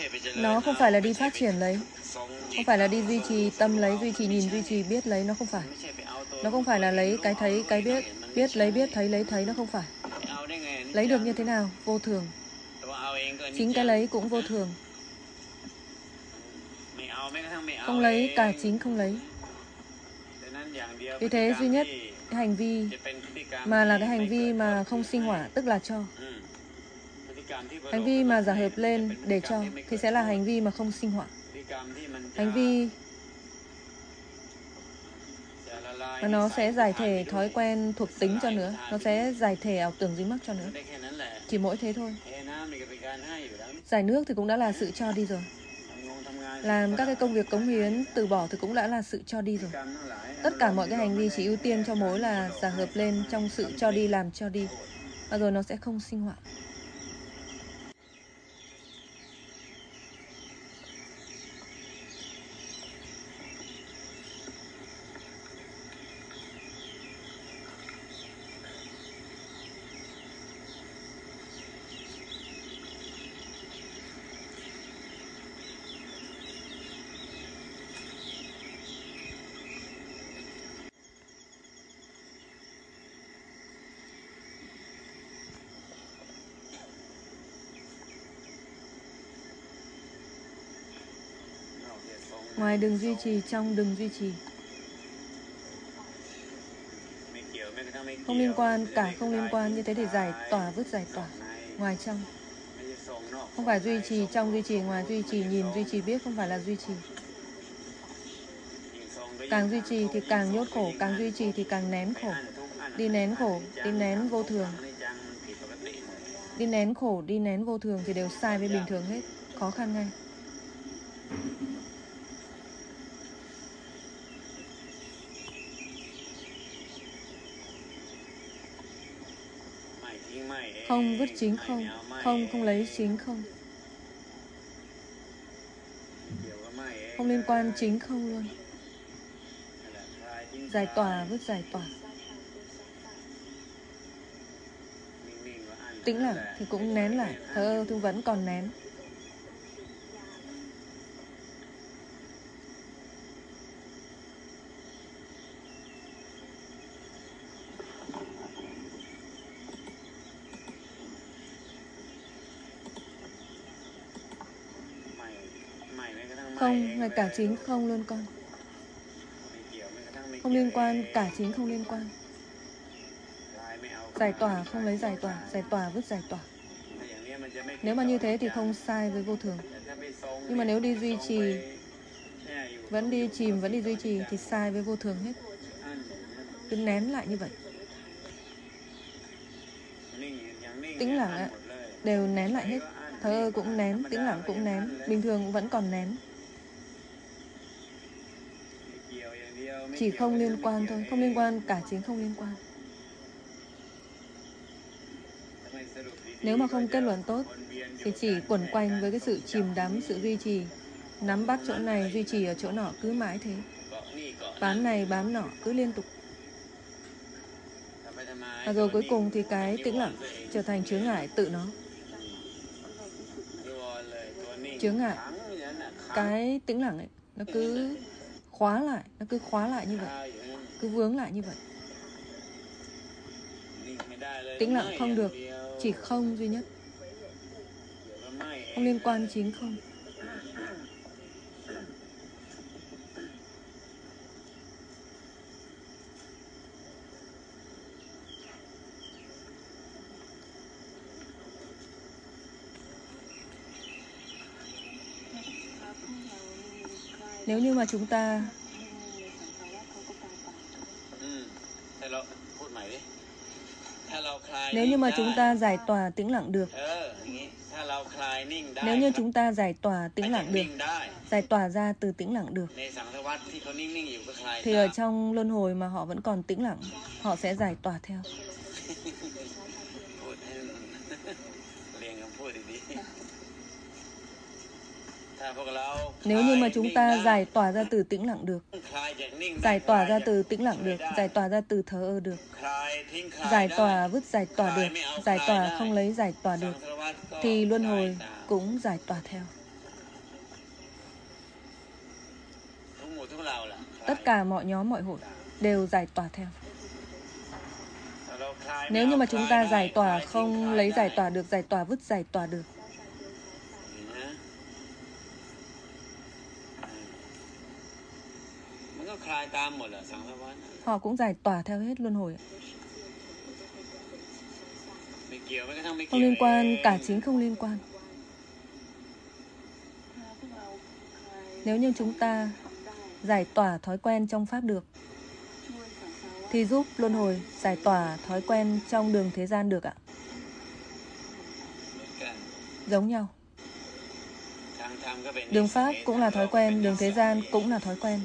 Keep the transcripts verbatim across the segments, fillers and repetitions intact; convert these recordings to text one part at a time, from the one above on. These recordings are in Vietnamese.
Nó không phải là đi phát triển lấy, không phải là đi duy trì tâm lấy, duy trì nhìn, duy trì biết lấy, nó không phải. Nó không phải là lấy cái thấy, cái biết, biết lấy biết, thấy lấy thấy, nó không phải. Lấy được như thế nào? Vô thường. Chính cái lấy cũng vô thường. Không lấy, cả chính không lấy. Vì thế duy nhất cái hành vi mà là cái hành vi mà không sinh hỏa, tức là cho. Hành vi mà giả hợp lên để cho thì sẽ là hành vi mà không sinh hỏa. Hành vi mà nó sẽ giải thể thói quen thuộc tính cho nữa, nó sẽ giải thể ảo tưởng dính mắc cho nữa. Chỉ mỗi thế thôi. Giải nước thì cũng đã là sự cho đi rồi. Làm các cái công việc cống hiến, từ bỏ thì cũng đã là sự cho đi rồi. Tất cả mọi cái hành vi chỉ ưu tiên cho mối là giả hợp lên trong sự cho đi, làm cho đi. Và rồi nó sẽ không sinh hoạt. Ngoài đừng duy trì, trong đừng duy trì. Không liên quan, cả không liên quan, như thế thì giải tỏa vứt giải tỏa. Ngoài trong. Không phải duy trì, trong duy trì, ngoài duy trì, nhìn duy trì biết, không phải là duy trì. Càng duy trì thì càng nhốt khổ, càng duy trì thì càng nén khổ. Đi nén khổ, đi nén vô thường. Đi nén khổ, đi nén vô thường thì đều sai với bình thường hết. Khó khăn ngay. Không vứt chính không. Không không lấy chính không. Không liên quan chính không luôn. Giải tỏa vứt giải tỏa. Tĩnh lặng thì cũng nén lại. Thờ ơ thì vẫn còn nén. Không, ngay cả chính không luôn con. Không liên quan, cả chính không liên quan. Giải tỏa không lấy giải tỏa, giải tỏa vứt giải tỏa. Nếu mà như thế thì không sai với vô thường. Nhưng mà nếu đi duy trì, vẫn đi chìm, vẫn đi duy trì thì sai với vô thường hết. Cứ nén lại như vậy. Tĩnh lặng ạ, đều nén lại hết. Thờ ơ cũng nén, tĩnh lặng cũng nén, bình thường vẫn còn nén. Chỉ không liên quan thôi, không liên quan, cả chính không liên quan. Nếu mà không kết luận tốt thì chỉ quẩn quanh với cái sự chìm đắm, sự duy trì. Nắm bắt chỗ này, duy trì ở chỗ nọ, cứ mãi thế. Bám này, bám nọ, cứ liên tục. Và rồi cuối cùng thì cái tĩnh lặng trở thành chướng ngại tự nó. Chướng ngại. Cái tĩnh lặng ấy, nó cứ khóa lại, nó cứ khóa lại như vậy. Cứ vướng lại như vậy. Tĩnh lặng không được, chỉ không duy nhất. Không liên quan chính không. Nếu như mà chúng ta Nếu như mà chúng ta giải tỏa tĩnh lặng được, Nếu như chúng ta giải tỏa tĩnh lặng được, giải tỏa ra từ tĩnh lặng được, thì ở trong luân hồi mà họ vẫn còn tĩnh lặng, họ sẽ giải tỏa theo. Nếu như mà chúng ta giải tỏa ra từ tĩnh lặng được, giải tỏa ra từ tĩnh lặng được, giải tỏa ra từ thờ ơ được, giải tỏa vứt giải tỏa được, giải tỏa không lấy giải tỏa được, thì luân hồi cũng giải tỏa theo. tất cả mọi nhóm mọi hội đều giải tỏa theo. Nếu như mà chúng ta giải tỏa không lấy giải tỏa được, giải tỏa vứt giải tỏa được, họ cũng giải tỏa theo hết luân hồi. Không liên quan, cả chính không liên quan. Nếu như chúng ta giải tỏa thói quen trong Pháp được, thì giúp luân hồi giải tỏa thói quen trong đường thế gian được ạ. Giống nhau. Đường Pháp cũng là thói quen, đường thế gian cũng là thói quen.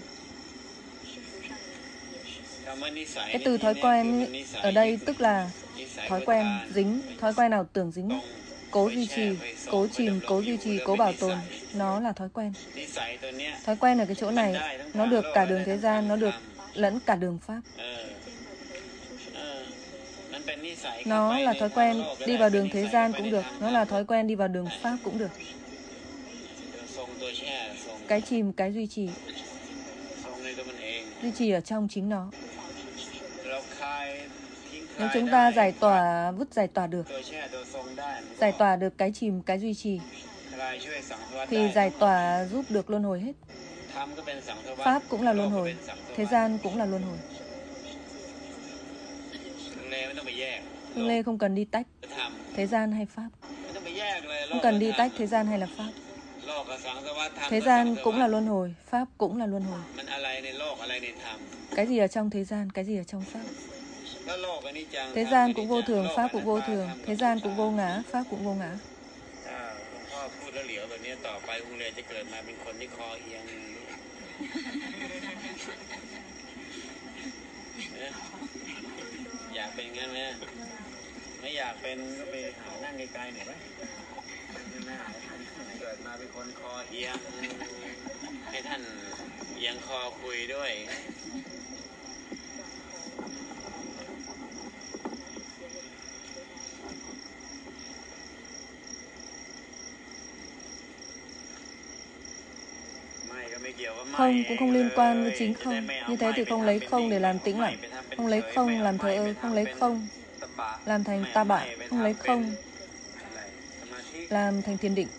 Cái từ thói quen ấy, ở đây tức là thói quen, dính, thói quen nào tưởng dính mắc, cố duy trì, cố chìm, cố duy trì, cố bảo tồn, nó là thói quen. Thói quen ở cái chỗ này, nó được cả đường thế gian, nó được lẫn cả đường Pháp. Nó là thói quen đi vào đường thế gian cũng được, nó là thói quen đi vào đường Pháp cũng được. Cái chìm, cái duy trì, duy trì ở trong chính nó. Nếu chúng ta giải tỏa, vứt giải tỏa được, giải tỏa được cái chìm, cái duy trì, thì giải tỏa giúp được luân hồi hết. Pháp cũng là luân hồi, thế gian cũng là luân hồi. Hương Lê không cần đi tách thế gian hay Pháp. Không cần đi tách thế gian hay là Pháp. Thế gian cũng là luân hồi, Pháp cũng là luân hồi. Cái gì ở trong thế gian, cái gì ở trong Pháp. Thế gian cũng vô thường, Pháp cũng vô thường. Thế gian cũng vô ngã, Pháp cũng vô ngã. Không cũng không liên quan với chính không. Như thế thì không lấy không để làm tĩnh lặng, không lấy không làm thờ ơ, không lấy không làm thành ta bại, không lấy không làm thành thiền định.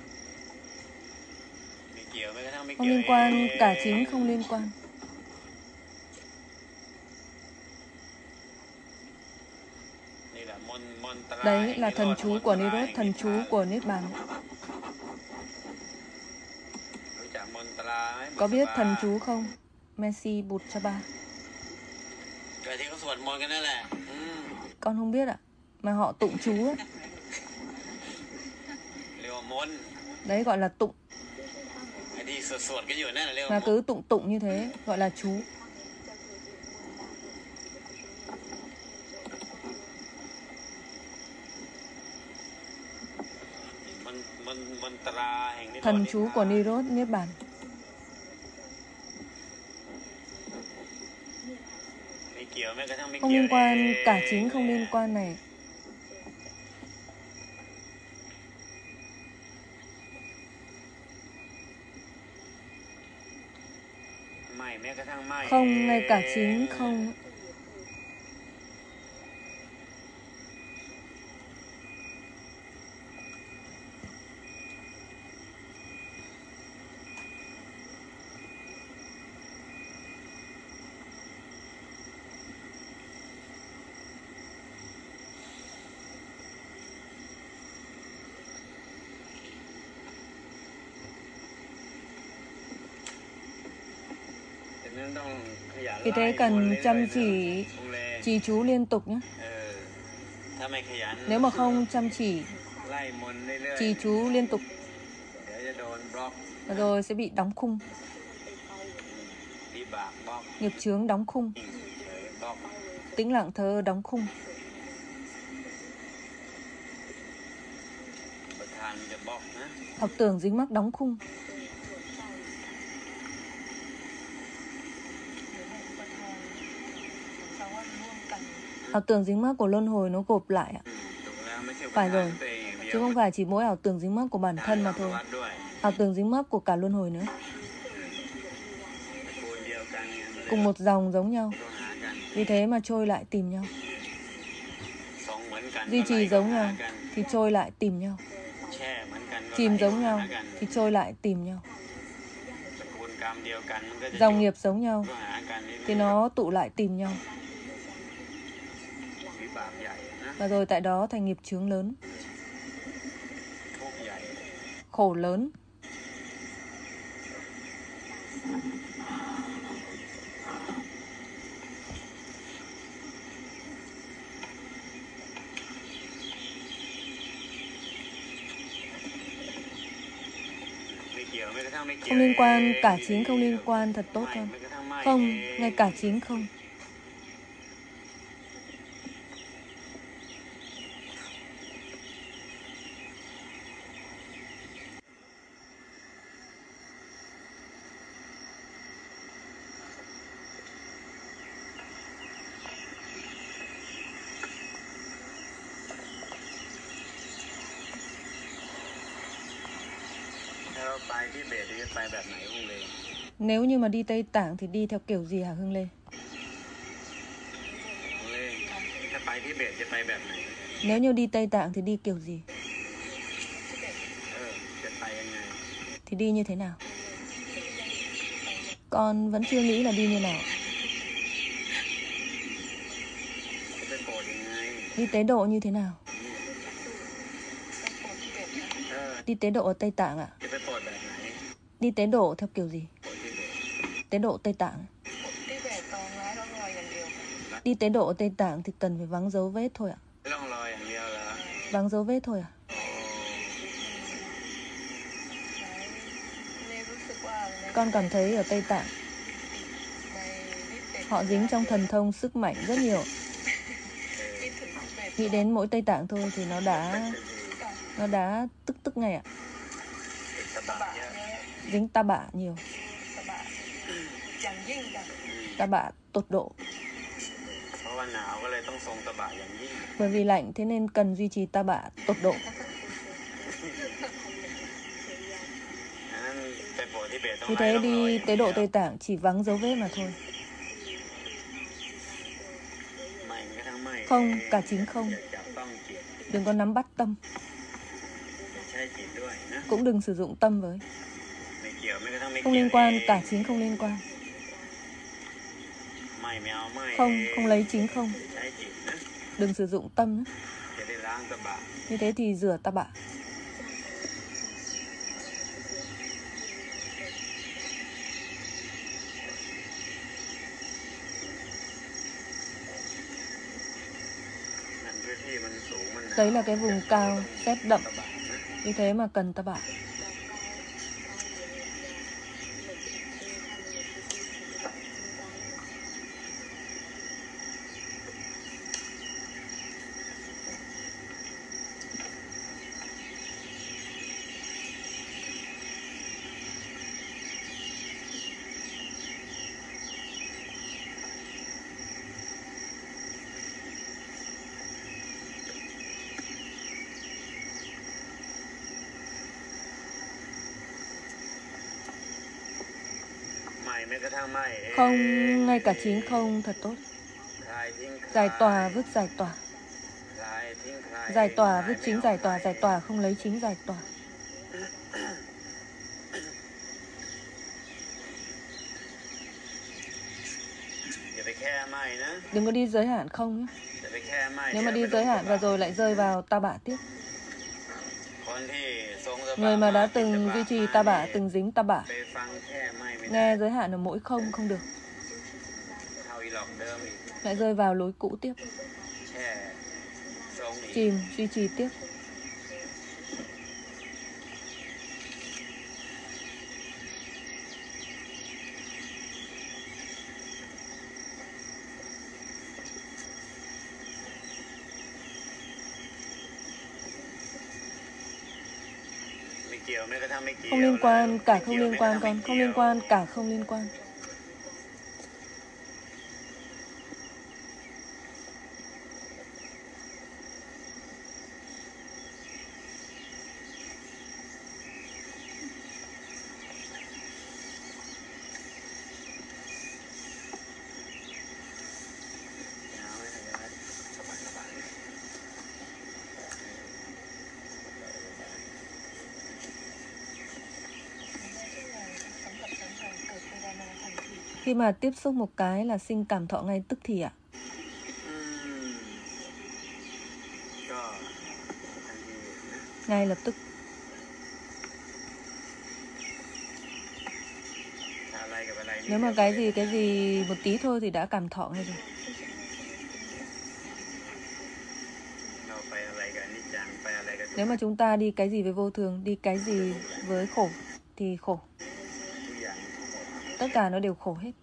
Không liên quan, cả chính không liên quan. Đấy là thần chú của Nirod, thần chú của Niết Bàn. Có biết thần chú không? Messi Bụt Chaba. Con không biết ạ. Mà họ tụng chú ấy. Đấy gọi là tụng. Mà cứ tụng tụng như thế gọi là chú. Thần chú của Nirod Niết Bàn. Không liên quan, cả chính không liên quan này. Không, ngay cả chính không. Vì thế cần chăm chỉ trì chú liên tục nhé. Nếu mà không chăm chỉ trì chú liên tục rồi sẽ bị đóng khung. Nghiệp chướng đóng khung. Tĩnh lặng thơ đóng khung. Học tưởng dính mắc đóng khung. Ảo tưởng dính mắc của luân hồi nó gộp lại ạ. Phải rồi, chứ không phải chỉ mỗi ảo tưởng dính mắc của bản thân mà thôi. Ảo tưởng dính mắc của cả luân hồi nữa. cùng một dòng giống nhau, vì thế mà trôi lại tìm nhau. Duy trì giống nhau thì trôi lại tìm nhau. Chìm giống nhau thì trôi lại tìm nhau. Dòng nghiệp giống nhau thì nó tụ lại tìm nhau. Và rồi tại đó thành nghiệp chướng lớn, khổ lớn. Không liên quan, cả chính không liên quan thật tốt hơn. Không, ngay cả chính không. Nếu như mà đi Tây Tạng thì đi theo kiểu gì hả Hương Lê? Nếu như đi Tây Tạng thì đi kiểu gì? Thì đi như thế nào? Con vẫn chưa nghĩ là đi như nào. Đi tế độ như thế nào? Đi tế độ ở Tây Tạng ạ? Đi tế độ theo kiểu gì? Tế độ Tây Tạng. Đi tế độ ở Tây Tạng thì cần phải vắng dấu vết thôi ạ. Vắng dấu vết thôi à? Con cảm thấy ở Tây Tạng họ dính trong thần thông sức mạnh rất nhiều. Nghĩ đến mỗi Tây Tạng thôi thì nó đã Nó đã tức tức ngay ạ. Dính ta bạ nhiều. Ta bạ tột độ. Bởi vì lạnh thế nên cần duy trì ta bạ tột độ. Vì thế đi tế độ Tây Tạng chỉ vắng dấu vết mà thôi. Không, cả chính không. Đừng có nắm bắt tâm. Cũng đừng sử dụng tâm với. Không liên quan, cả chính không liên quan. Không, không lấy chính không. Đừng sử dụng tâm nữa. Như thế thì rửa ta bạ. Đấy là cái vùng cao, rét đậm. Vì thế mà cần ta bạ. Không, ngay cả chính không thật tốt. Giải tỏa vứt giải tỏa. Giải tỏa vứt chính giải tỏa. Giải tỏa không lấy chính giải tỏa. Đừng có đi giới hạn không nhé. Nếu mà đi giới hạn và rồi lại rơi vào ta bạ tiếp. Người mà đã từng duy trì ta bạ, từng dính ta bạ, nghe giới hạn ở mỗi không không được, lại rơi vào lối cũ tiếp. Chìm, duy trì tiếp. Không liên quan, cả không liên quan con. Không liên quan, cả không liên quan. Khi mà tiếp xúc một cái là sinh cảm thọ ngay tức thì ạ? Ngay lập tức. Nếu mà cái gì cái gì một tí thôi thì đã cảm thọ ngay rồi. Nếu mà chúng ta đi cái gì với vô thường, đi cái gì với khổ thì khổ. Tất cả nó đều khổ hết.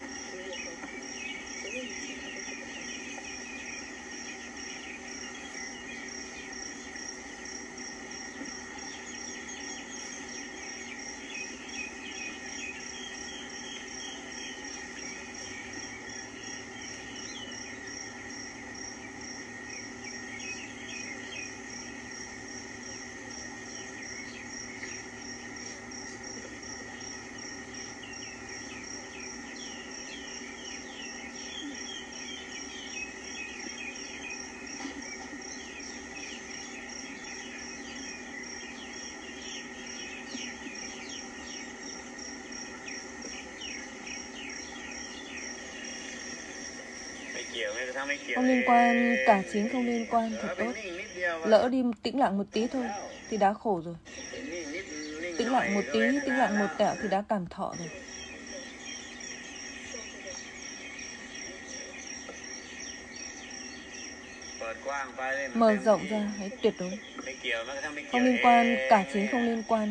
Không liên quan, cả chính không liên quan thật tốt. Lỡ đi tĩnh lặng một tí thôi thì đã khổ rồi. Tĩnh lặng một tí, tĩnh lặng một tẹo thì đã cảm thọ rồi. Mở rộng ra, hãy tuyệt đối. Không liên quan, cả chính không liên quan.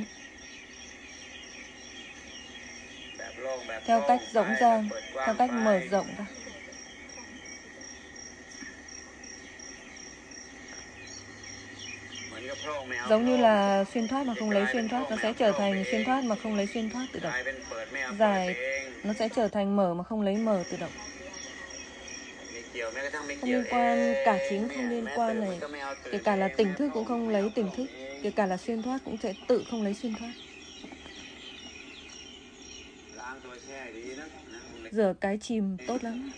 Theo cách rộng ra, theo cách mở rộng ra. Giống như là xuyên thoát mà không lấy xuyên thoát, nó sẽ trở thành xuyên thoát mà không lấy xuyên thoát tự động. Dài, nó sẽ trở thành mở mà không lấy mở tự động. Không liên quan, cả chính không liên quan này. Kể cả là tỉnh thức cũng không lấy tỉnh thức. Kể cả là xuyên thoát cũng sẽ tự không lấy xuyên thoát. Rửa cái chìm tốt lắm.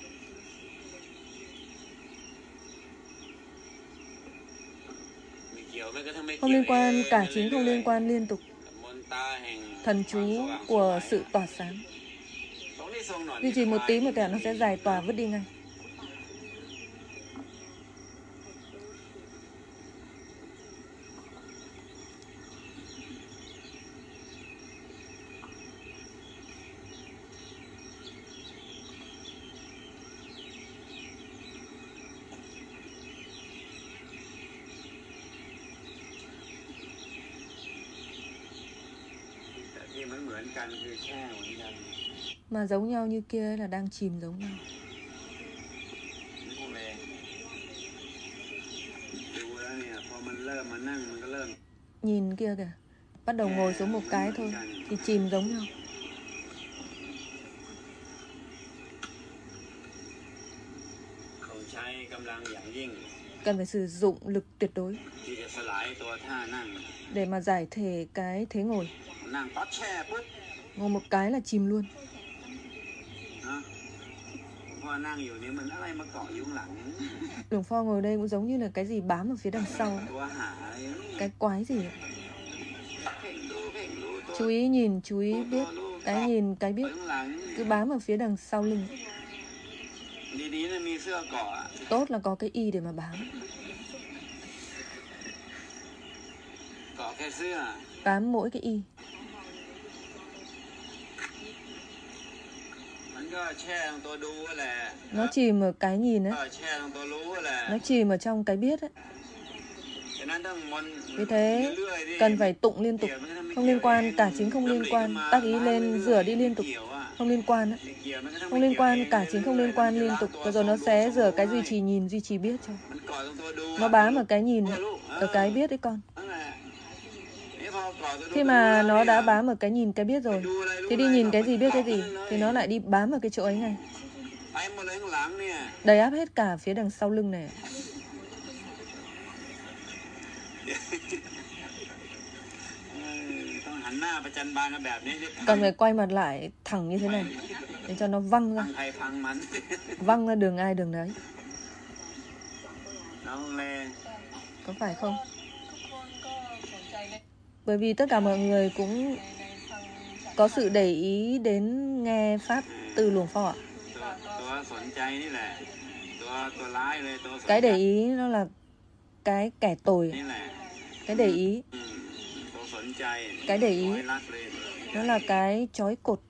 Không liên quan, cả chính không liên quan liên tục. Thần chú của sự tỏa sáng. Duy trì một tí một tẹo nó sẽ giải tỏa vứt đi ngay. Mà giống nhau như kia là đang chìm giống nhau. Nhìn kia kìa, bắt đầu ngồi xuống một cái thôi thì chìm giống nhau. Cần phải sử dụng lực tuyệt đối để mà giải thể cái thế ngồi. Ngồi một cái là chìm luôn. Luồng Pho ngồi đây cũng giống như là cái gì bám ở phía đằng sau. Cái quái gì ấy. Chú ý nhìn, chú ý biết. Cái nhìn, cái biết. Cứ bám ở phía đằng sau lưng. Tốt là có cái y để mà bám. Bám mỗi cái y. Nó chìm ở cái nhìn ấy. Nó chìm ở trong cái biết ấy. Vì thế cần phải tụng liên tục. Không liên quan, cả chính không liên quan. Tác ý lên, rửa đi liên tục. Không liên quan ấy. Không liên quan, cả chính không liên quan liên tục. Rồi, rồi nó sẽ rửa cái duy trì nhìn, duy trì biết cho. Nó bám ở cái nhìn ấy, ở cái biết ấy con. Khi mà nó đã bám ở cái nhìn cái biết rồi thì đi nhìn cái gì biết cái gì thì nó lại đi bám ở cái chỗ ấy ngay. Đầy áp hết cả phía đằng sau lưng này. Cần phải quay mặt lại thẳng như thế này để cho nó văng ra. Văng ra đường ai đường đấy. Có phải không? Bởi vì tất cả mọi người cũng có sự để ý đến nghe Pháp từ Luồng Pho ạ. Cái để ý nó là cái kẻ tồi. Cái để ý. Cái để ý nó là cái trói cột.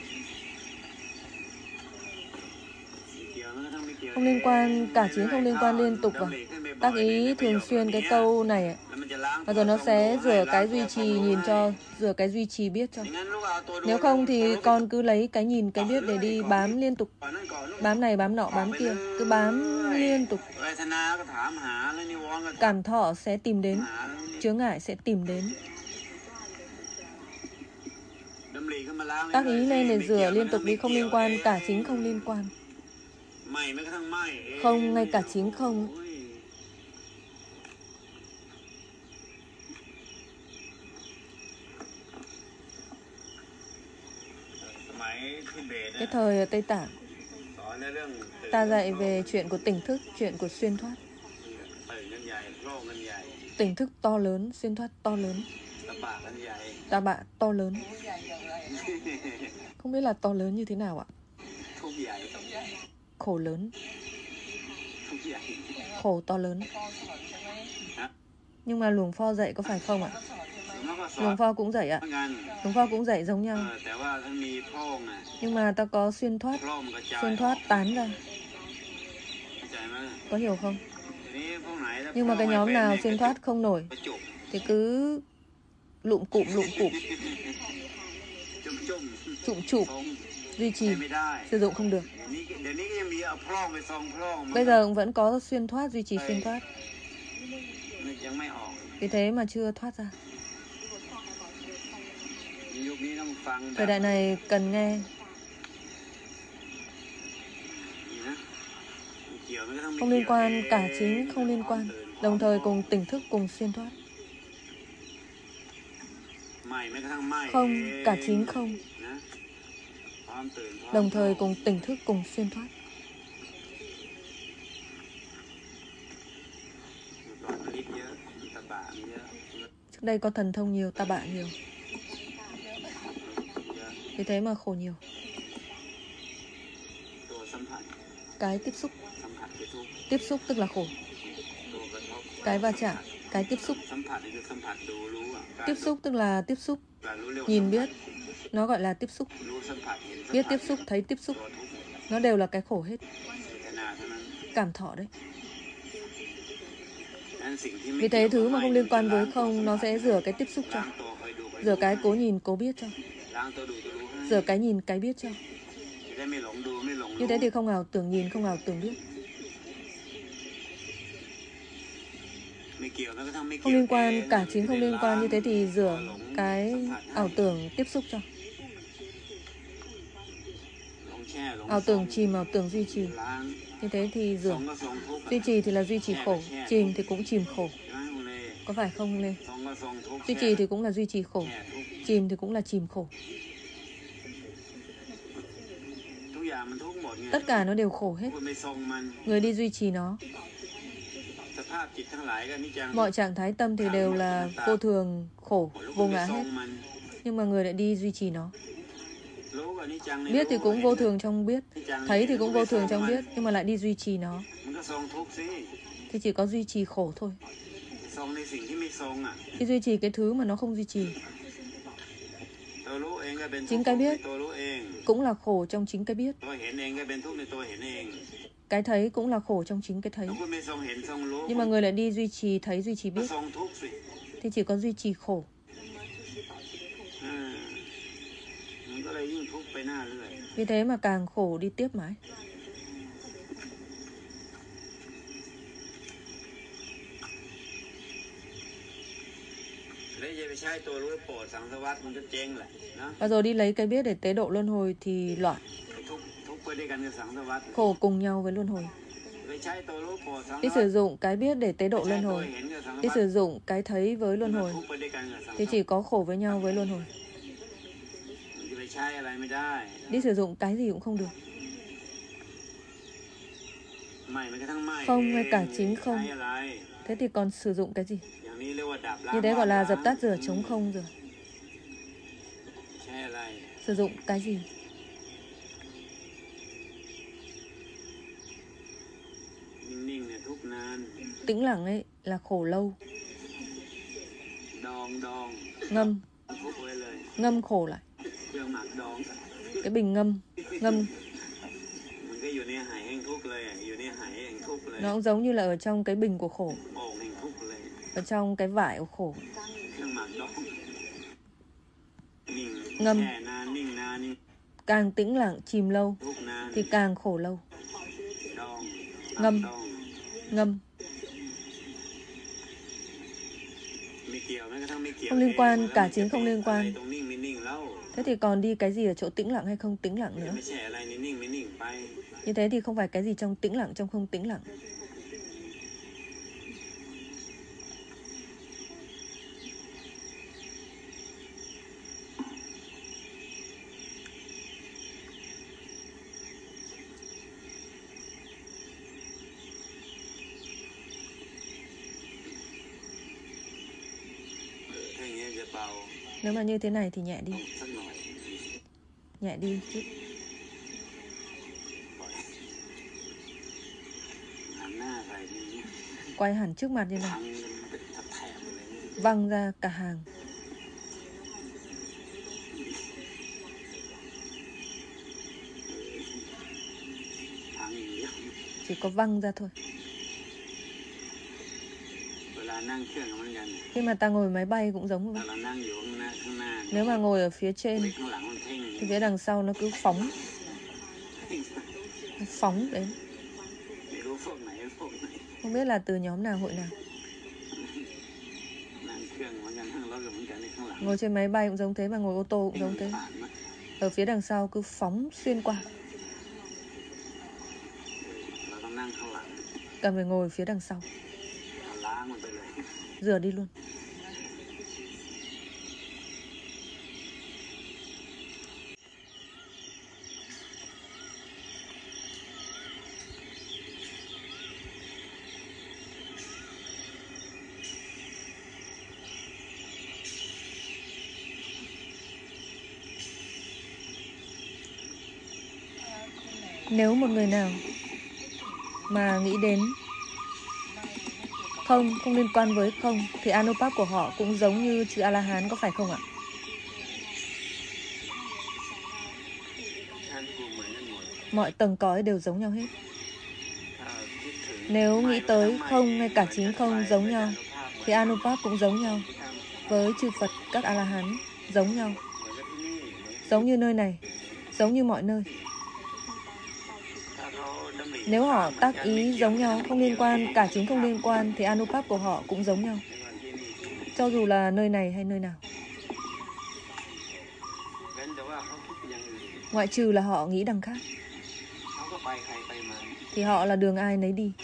Không liên quan, cả chính không liên quan liên tục vào. Tác ý thường xuyên cái câu này, và rồi nó sẽ rửa cái duy trì nhìn cho, rửa cái duy trì biết cho. Nếu không thì con cứ lấy cái nhìn cái biết để đi bám liên tục. Bám này, bám nọ, bám kia. Cứ bám liên tục. Cảm thọ sẽ tìm đến. Chướng ngại sẽ tìm đến. Tác ý lên để rửa liên tục đi, không liên quan, cả chính không liên quan. Không, ngay cả chính không. Cái thời Tây Tạng, ta dạy về chuyện của tỉnh thức, chuyện của xuyên thoát. Tỉnh thức to lớn, xuyên thoát to lớn. Ta bạ to lớn. Không biết là to lớn như thế nào ạ? Khổ lớn. Khổ to lớn. Nhưng mà Luồng Pho dạy có phải không ạ? Luồng Pho cũng dạy ạ. Luồng Pho cũng dạy giống nhau. Nhưng mà ta có xuyên thoát. Xuyên thoát tán ra. Có hiểu không? Nhưng mà cái nhóm nào xuyên thoát không nổi thì cứ lụm cụm lụm cụm, chụm chụp, duy trì, sử dụng không được. Bây giờ cũng vẫn có xuyên thoát, duy trì xuyên thoát. Vì thế mà chưa thoát ra. Thời đại này cần nghe. Không liên quan, cả chính không liên quan. Đồng thời cùng tỉnh thức, cùng xuyên thoát. Không, cả chính không. Đồng thời cùng tỉnh thức, cùng xuyên thoát. Trước đây có thần thông nhiều, ta bạ nhiều. Vì thế mà khổ nhiều. Cái tiếp xúc. Tiếp xúc tức là khổ. Cái va chạm, cái tiếp xúc. Tiếp xúc tức là tiếp xúc, nhìn biết. Nó gọi là tiếp xúc. Biết tiếp xúc, thấy tiếp xúc. Nó đều là cái khổ hết. Cảm thọ đấy. Vì thế thứ mà không liên quan với không, nó sẽ rửa cái tiếp xúc cho. Rửa cái cố nhìn, cố biết cho. Rửa cái nhìn, cái biết cho. Như thế thì không ảo tưởng nhìn, không ảo tưởng biết. Không liên quan, cả chính không liên quan. Như thế thì rửa cái ảo tưởng tiếp xúc cho. Ảo tưởng chìm, ảo tưởng duy trì. Như thế thì rửa. Duy trì thì là duy trì khổ. Chìm thì cũng chìm khổ. Có phải không Lê? Duy trì thì cũng là duy trì khổ. Chìm thì cũng là chìm khổ. Tất cả nó đều khổ hết. Người đi duy trì nó. Mọi trạng thái tâm thì đều là vô thường, khổ, vô ngã hết. Nhưng mà người lại đi duy trì nó. Biết thì cũng vô thường trong biết. Thấy thì cũng vô thường trong biết. Nhưng mà lại đi duy trì nó. Thì chỉ có duy trì khổ thôi. Đi duy trì cái thứ mà nó không duy trì. Chính cái biết cũng là khổ trong chính cái biết. Cái thấy cũng là khổ trong chính cái thấy. Nhưng mà người lại đi duy trì thấy, duy trì biết. Thì chỉ có duy trì khổ. Vì thế mà càng khổ đi tiếp mãi. Và rồi đi lấy cái biết để tế độ luân hồi thì loạn. Khổ cùng nhau với luân hồi. Đi sử dụng cái biết để tế độ luân hồi, đi sử dụng cái thấy với luân hồi, thì chỉ có khổ với nhau với luân hồi. Đi sử dụng cái gì cũng không được. Không, ngay cả chính không. Thế thì còn sử dụng cái gì? Như thế gọi là dập tắt rửa trống không rồi. Sử dụng cái gì? tĩnh lặng ấy là khổ lâu. Đòn, đòn. Ngâm. Hút quay lời. Ngâm khổ lại. Gương mặt đòn. Cái bình ngâm. Ngâm. Cái dù này hãy hành thuốc lời, dù này hãy hành thuốc lời. Nó cũng giống như là ở trong cái bình của khổ. Ổn hành thuốc lời. Ở trong cái vải của khổ. Gương mặt đòn. Ngâm. Càng tĩnh lặng chìm lâu thì càng khổ lâu. Ngâm. Ngâm. Không liên quan, cả chính không liên quan. Thế thì còn đi cái gì ở chỗ tĩnh lặng hay không tĩnh lặng nữa? Như thế thì không phải cái gì trong tĩnh lặng, trong không tĩnh lặng. Nếu mà như thế này thì nhẹ đi. Nhẹ đi chút. Quay hẳn trước mặt như này. Văng ra cả hàng. Chỉ có văng ra thôi. Khi mà ta ngồi máy bay cũng giống vậy. Nếu mà ngồi ở phía trên thì phía đằng sau nó cứ phóng. Phóng đến. Không biết là từ nhóm nào, hội nào. Ngồi trên máy bay cũng giống thế, mà ngồi ô tô cũng giống thế. Ở phía đằng sau cứ phóng xuyên qua. Cần phải ngồi phía đằng sau. Rửa đi luôn. Nếu một người nào mà nghĩ đến không, không liên quan với không, thì Anupap của họ cũng giống như chữ A-la-hán, có phải không ạ? Mọi tầng cõi đều giống nhau hết. Nếu nghĩ tới không hay cả chính không giống nhau, thì Anupap cũng giống nhau. Với chư Phật, các A-la-hán giống nhau. Giống như nơi này, giống như mọi nơi. Nếu họ tác ý giống nhau, không liên quan, cả chính không liên quan, thì Anupap của họ cũng giống nhau. Cho dù là nơi này hay nơi nào. Ngoại trừ là họ nghĩ đằng khác. Thì họ là đường ai nấy đi.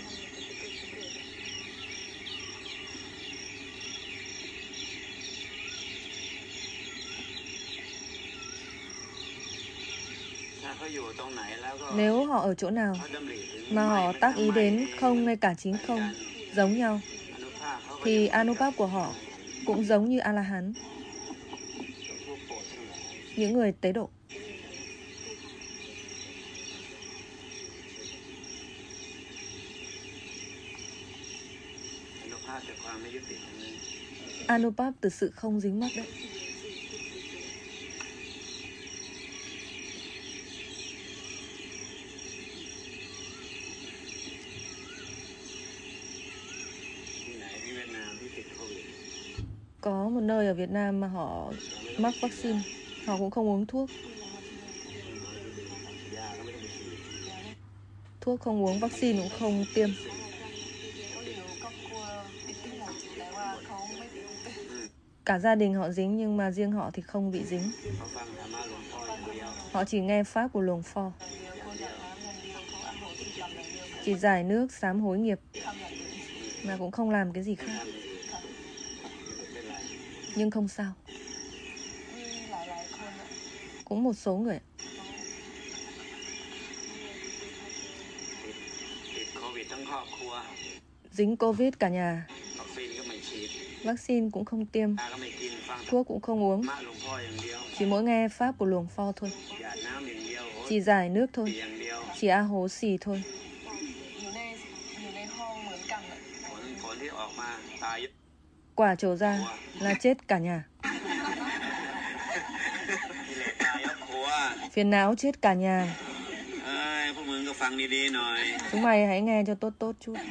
Nếu họ ở chỗ nào mà họ tác ý đến không hay cả chính không giống nhau, thì Anupap của họ cũng giống như A-la-hán, những người tế độ. Anupap từ sự không dính mắc đấy. Có một nơi ở Việt Nam mà họ mắc vaccine, họ cũng không uống thuốc. Thuốc không uống, vaccine cũng không tiêm. Cả gia đình họ dính nhưng mà riêng họ thì không bị dính. Họ chỉ nghe pháp của Luồng Pho, chỉ giải nước sám hối nghiệp, mà cũng không làm cái gì khác. Nhưng không sao. Cũng một số người. Dính Covid cả nhà. Vaccine cũng không tiêm, thuốc cũng không uống, chỉ mỗi nghe pháp của Luồng Pho thôi, chỉ giải nước thôi, chỉ A Hố Xì thôi. Quả trổ ra là chết cả nhà. Phiền não chết cả nhà. Chúng mày hãy nghe cho tốt tốt chút.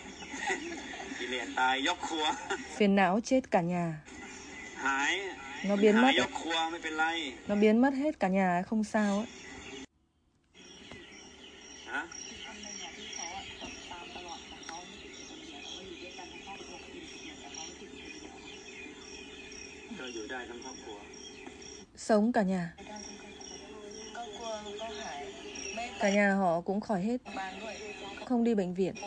Phiền não chết cả nhà. Nó biến mất ấy. Nó biến mất hết cả nhà ấy, không sao ấy. Sống cả nhà. Cả nhà họ cũng khỏi hết. Không đi bệnh viện.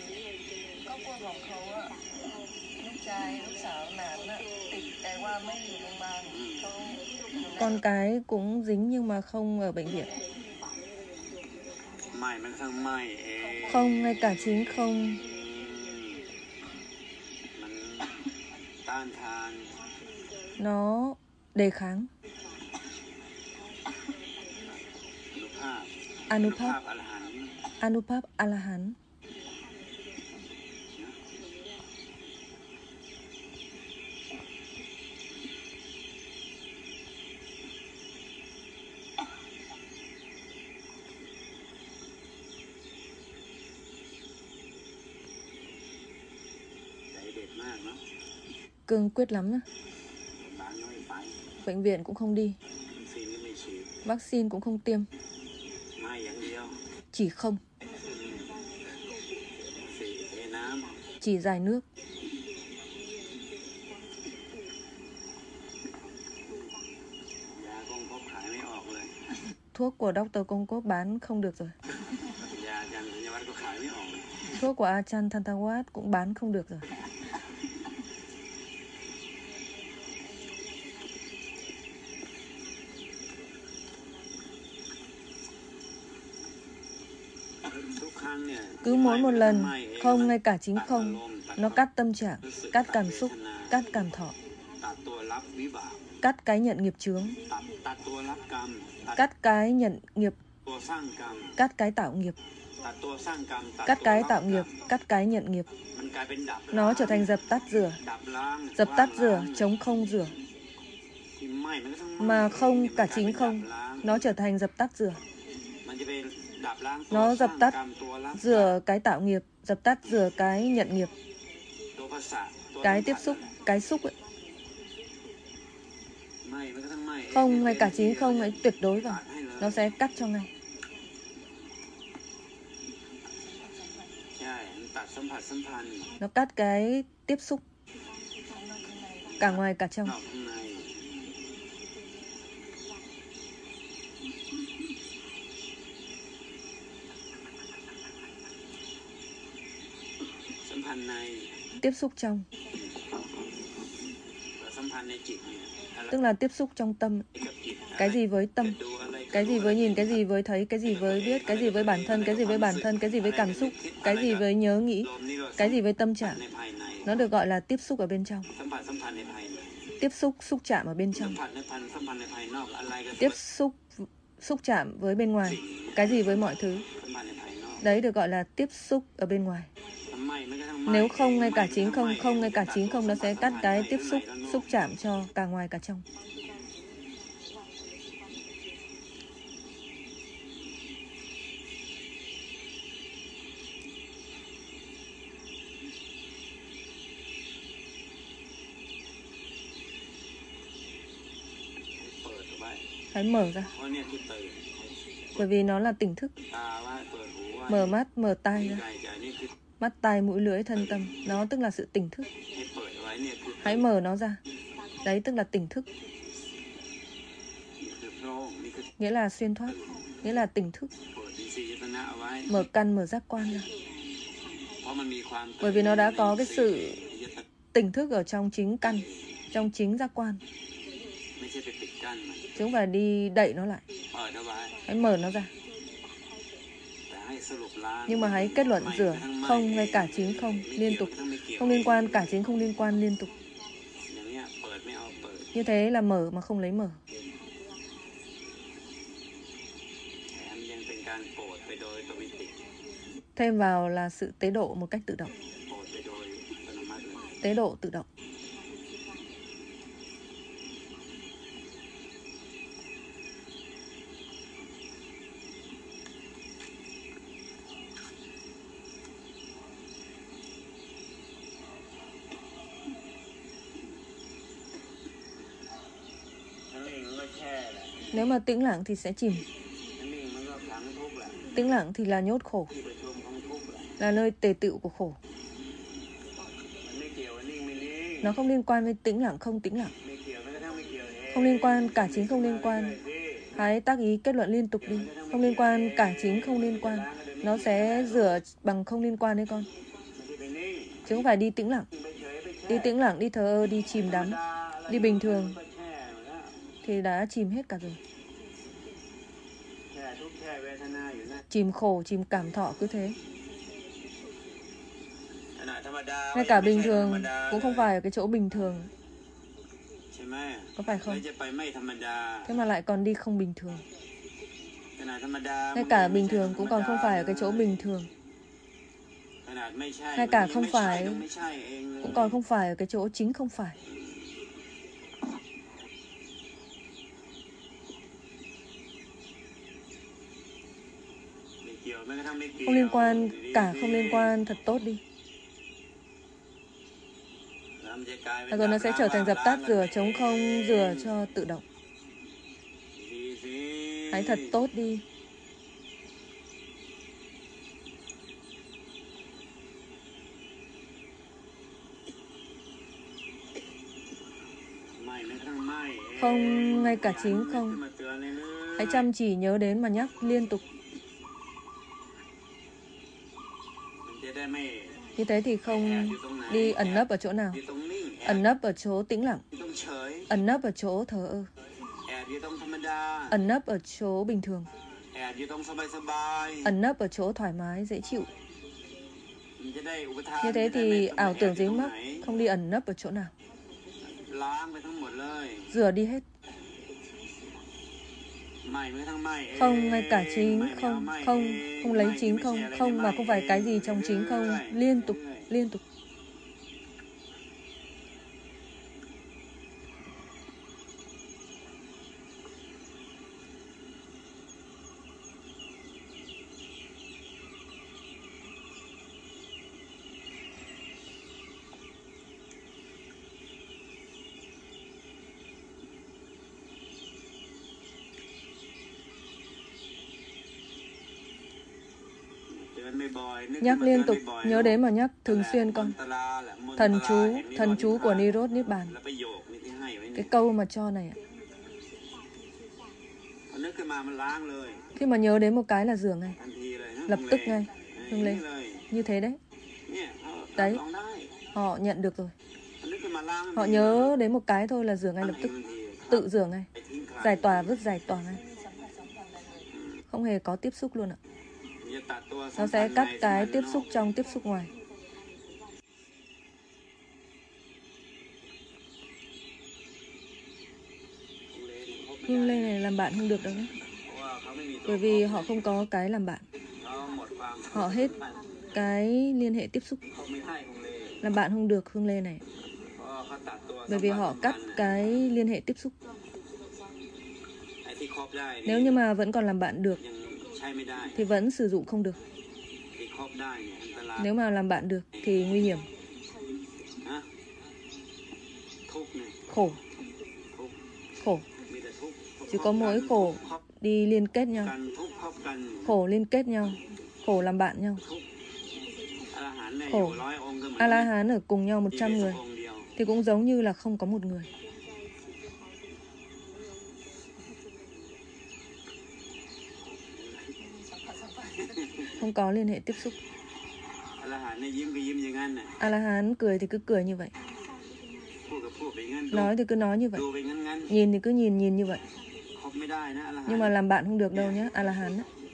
Con cái cũng dính nhưng mà không ở bệnh viện. Không, ngay cả chính không. Nó đề kháng. Anupap. Anupap A-la-hán. Cương quyết lắm nữa. Bệnh viện cũng không đi. Vaccine cũng không tiêm. Chỉ không. Chỉ giải nước. Thuốc của doctor Kongkop bán không được rồi. Thuốc của Achan Thantawat cũng bán không được rồi. Cứ mỗi một lần, không, ngay cả chính không, nó cắt tâm trạng, cắt cảm xúc, cắt cảm thọ, cắt cái nhận nghiệp chướng, cắt cái nhận nghiệp, cắt cái tạo nghiệp, cắt cái tạo nghiệp, cắt cái nhận nghiệp. Nó trở thành dập tắt rửa, dập tắt rửa, chống không rửa. Mà không, cả chính không, nó trở thành dập tắt rửa. Nó dập tắt rửa cái tạo nghiệp, dập tắt rửa cái nhận nghiệp, cái tiếp xúc, cái xúc ấy. Không, ngay cả chính không ấy, tuyệt đối vào. Nó sẽ cắt cho ngay. Nó cắt cái tiếp xúc, cả ngoài cả trong. Tiếp xúc trong. Tức là tiếp xúc trong tâm. Cái gì với tâm, cái gì với nhìn, cái gì với thấy, cái gì với biết, cái gì với bản thân, cái gì với bản thân, cái gì với cảm xúc, cái gì với nhớ nghĩ, cái gì với tâm trạng. Nó được gọi là tiếp xúc ở bên trong. Tiếp xúc, xúc chạm ở bên trong. Tiếp xúc, xúc chạm với bên ngoài. Cái gì với mọi thứ. Đấy được gọi là tiếp xúc ở bên ngoài. Nếu không, ngay cả chính không, không, ngay cả chính không, nó sẽ cắt cái tiếp xúc, xúc chạm cho cả ngoài cả trong. Hãy mở ra. Bởi vì nó là tỉnh thức. Mở mắt, mở tai ra. Mắt, tai, mũi, lưỡi, thân, tâm. Nó tức là sự tỉnh thức. Hãy mở nó ra. Đấy tức là tỉnh thức. Nghĩa là xuyên thoát. Nghĩa là tỉnh thức. Mở căn, mở giác quan ra. Bởi vì nó đã có cái sự tỉnh thức ở trong chính căn, trong chính giác quan. Chứ không phải đi đậy nó lại. Hãy mở nó ra. Nhưng mà hãy kết luận rửa. Không, ngay cả chính không, liên tục. Không liên quan, cả chính không liên quan, liên tục. Như thế là mở mà không lấy mở. Thêm vào là sự tế độ một cách tự động. tế độ tự động. Nếu mà tĩnh lặng thì sẽ chìm. Tĩnh lặng thì là nhốt khổ, là nơi tề tựu của khổ. Nó không liên quan với tĩnh lặng không tĩnh lặng, không liên quan cả chính không liên quan. Hãy tác ý kết luận liên tục đi. Không liên quan cả chính không liên quan. Nó sẽ rửa bằng không liên quan đấy con, chứ không phải đi tĩnh lặng. Đi tĩnh lặng, đi thờ ơ, đi chìm đắm, đi bình thường thì đã chìm hết cả rồi. Chìm khổ, chìm cảm thọ cứ thế. Ngay cả bình thường cũng không phải ở cái chỗ bình thường, có phải không? Thế mà lại còn đi không bình thường. Ngay cả bình thường cũng còn không phải ở cái chỗ bình thường. Ngay cả không phải cũng còn không phải ở cái chỗ chính không phải. Không liên quan cả không liên quan thật tốt đi. Và rồi nó sẽ trở thành dập tắt, rửa trống không, rửa cho tự động. Hãy thật tốt đi. Không, ngay cả chính không. Hãy chăm chỉ nhớ đến mà nhắc liên tục. Như thế thì không đi ẩn nấp ở chỗ nào. Ẩn nấp ở chỗ tĩnh lặng, ẩn nấp ở chỗ thờ ơ, ẩn nấp ở chỗ bình thường, ẩn nấp ở chỗ thoải mái, dễ chịu. Như thế thì ảo tưởng dính mắc không đi ẩn nấp ở chỗ nào. Rửa đi hết. Không, ngay cả chính không, không, không lấy chính không, không mà không phải cái gì trong chính không, liên tục, liên tục. Nhắc liên tục, nhớ đến mà nhắc thường xuyên con. Thần chú, thần chú của Nirodha Niết Bàn. Cái câu mà cho này ạ. Khi mà nhớ đến một cái là rửa ngay, lập tức ngay, hương lên. Như thế đấy. Đấy, họ nhận được rồi. Họ nhớ đến một cái thôi là rửa ngay lập tức. Tự rửa ngay. Giải tỏa, vứt giải tỏa ngay. Không hề có tiếp xúc luôn ạ. Nó sẽ cắt cái tiếp xúc trong, tiếp xúc ngoài. Hương Lê này làm bạn không được đâu nhé. Bởi vì họ không có cái làm bạn. Họ hết cái liên hệ tiếp xúc. Làm bạn không được Hương Lê này. Bởi vì họ cắt cái liên hệ tiếp xúc. Nếu như mà vẫn còn làm bạn được thì vẫn sử dụng không được. Nếu mà làm bạn được thì nguy hiểm. Khổ. Khổ. Chỉ có mỗi khổ đi liên kết nhau. Khổ liên kết nhau. Khổ làm bạn nhau. Khổ. A-la-hán ở cùng nhau một trăm người thì cũng giống như là không có một người. Không có liên hệ tiếp xúc. A-la-hán cười thì cứ cười như vậy. Nói thì cứ nói như vậy. Nhìn thì cứ nhìn nhìn như vậy. Nhưng mà làm bạn không được đâu nhé, A-la-hán.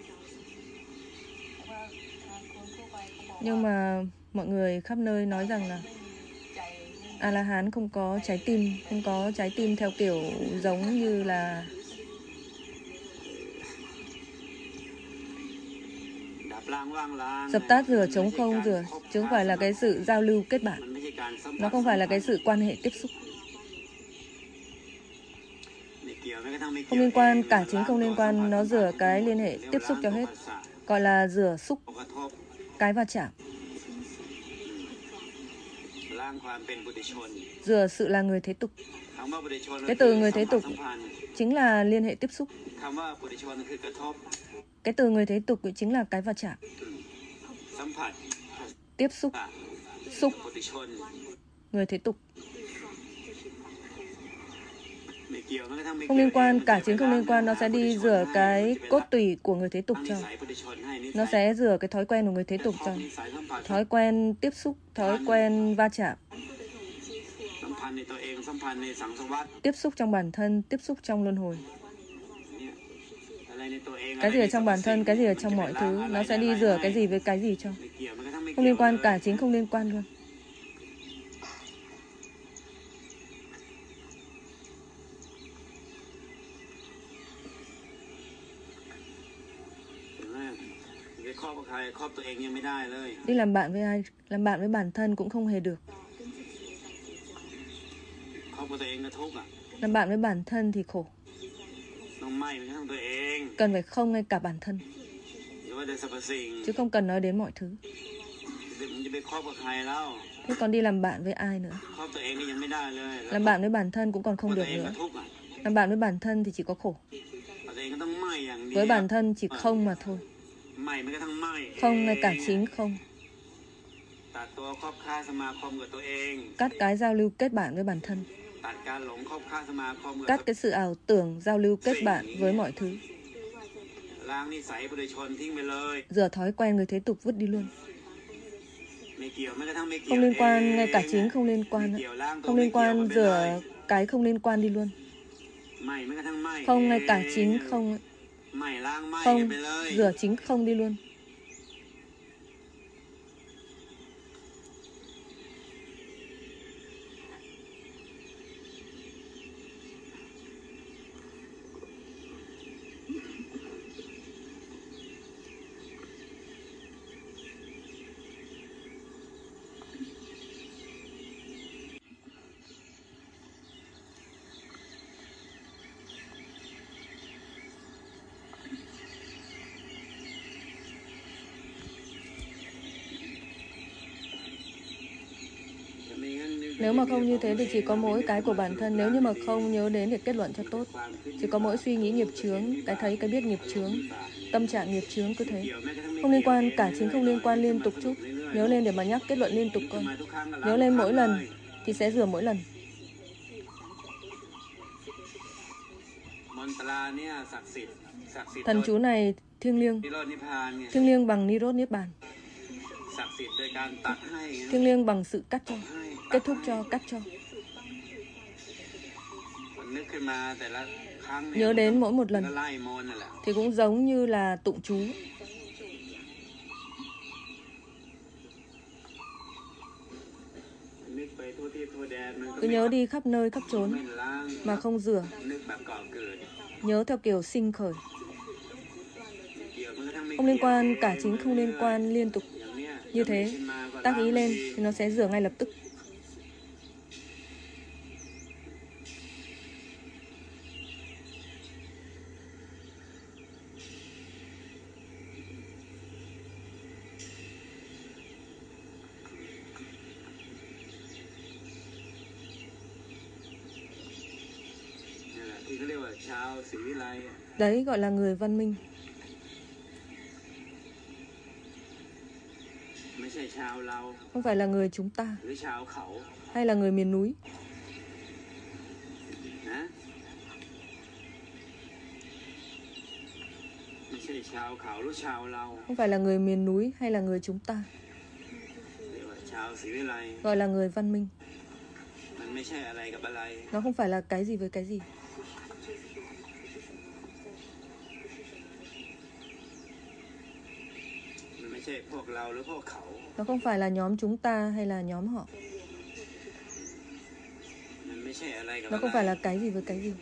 Nhưng mà mọi người khắp nơi nói rằng là A-la-hán không có trái tim, không có trái tim theo kiểu giống như là dập tắt, rửa trống không, rửa chứ không phải là cái sự giao lưu kết bạn. Nó không phải là cái sự quan hệ tiếp xúc. Không liên quan, cả chính không liên quan, nó rửa cái liên hệ tiếp xúc cho hết. Gọi là rửa xúc, cái va chạm. Rửa sự là người thế tục. Cái từ người thế tục chính là liên hệ tiếp xúc. Cái từ người thế tục chính là cái va chạm. Tiếp xúc, xúc, người thế tục. Không liên quan, cả chính không liên quan, nó sẽ đi rửa cái cốt tủy của người thế tục cho. Nó sẽ rửa cái thói quen của người thế tục cho. Thói quen tiếp xúc, thói quen va chạm. Tiếp xúc trong bản thân, tiếp xúc trong luân hồi. Cái gì ở trong bản thân, cái gì ở trong mọi thứ, nó sẽ đi rửa cái gì với cái gì cho. Không liên quan, cả chính không liên quan luôn. Đi làm bạn với ai, làm bạn với bản thân cũng không hề được. Làm bạn với bản thân thì khổ. Cần phải không ngay cả bản thân, chứ không cần nói đến mọi thứ. Thế còn đi làm bạn với ai nữa? Làm bạn với bản thân cũng còn không được nữa. Làm bạn với bản thân thì chỉ có khổ. Với bản thân chỉ không mà thôi. Không ngay cả chính không. Cắt cái giao lưu kết bạn với bản thân. Cắt cái sự ảo tưởng giao lưu kết bạn với mọi thứ. Rửa thói quen người thế tục vứt đi luôn. Không liên quan, ngay cả chính không liên quan. Không liên quan, rửa cái không liên quan đi luôn. Không ngay cả chính không. Không, rửa chính không đi luôn. Nếu mà không như thế thì chỉ có mỗi cái của bản thân. Nếu như mà không nhớ đến để kết luận cho tốt, chỉ có mỗi suy nghĩ nghiệp chướng, cái thấy, cái biết nghiệp chướng, tâm trạng nghiệp chướng cứ thế. Không liên quan, cả chính không liên quan liên tục chút. Nhớ lên để mà nhắc kết luận liên tục coi. Nhớ lên mỗi lần thì sẽ rửa mỗi lần. Thần chú này thiêng liêng, thiêng liêng bằng Nirod Niết Bàn, thiêng liêng bằng sự cắt cho, kết thúc cho, cắt cho. Nhớ đến mỗi một lần thì cũng giống như là tụng chú. Cứ nhớ đi khắp nơi khắp chốn mà không rửa. Nhớ theo kiểu sinh khởi. Không liên quan, cả chính không liên quan liên tục. Như thế, tác ý lên thì nó sẽ rửa ngay lập tức. Đấy gọi là người văn minh. Không phải là người chúng ta, hay là người miền núi. Không phải là người miền núi hay là người chúng ta. Gọi là người văn minh. Nó không phải là cái gì với cái gì. Nó không phải là nhóm chúng ta hay là nhóm họ. Nó không phải là cái gì với cái gì.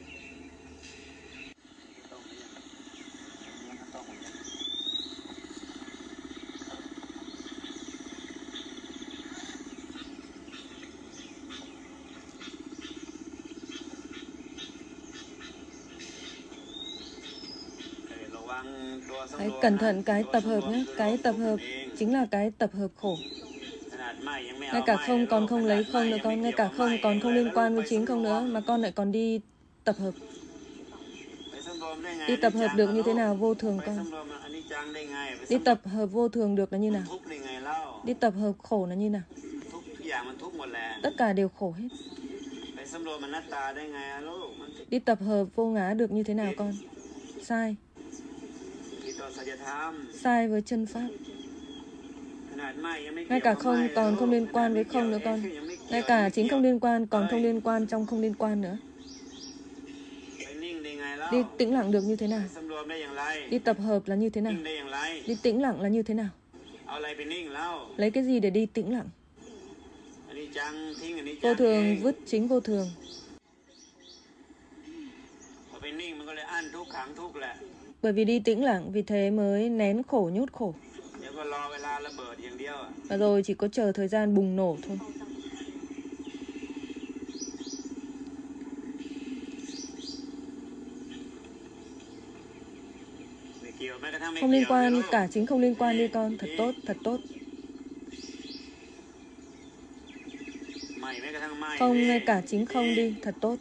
Hãy cẩn thận cái tập hợp nhé. Cái tập hợp chính là cái tập hợp khổ. Ngay cả không còn không lấy không nữa con. Ngay cả không còn không liên quan với chính không nữa. Mà con lại còn đi tập hợp. Đi tập hợp được như thế nào? Vô thường con. Đi tập hợp vô thường được là như nào? Đi tập hợp khổ là như nào? Tất cả đều khổ hết. Đi tập hợp vô ngã được như thế nào con? Sai. Sai với chân pháp. Ngay cả không còn không liên quan với không nữa con. Ngay cả chính không liên quan còn không liên quan trong không liên quan nữa. Đi tĩnh lặng được như thế nào? Đi tập hợp là như thế nào? Đi tĩnh lặng là như thế nào? Lấy cái gì để đi tĩnh lặng? Vô thường vứt chính vô thường. Bởi vì đi tĩnh lặng, vì thế mới nén khổ nhốt khổ. Và rồi chỉ có chờ thời gian bùng nổ thôi. Không liên quan, cả chính không liên quan đi con. Thật tốt, thật tốt. Không, ngay cả chính không đi. Thật tốt.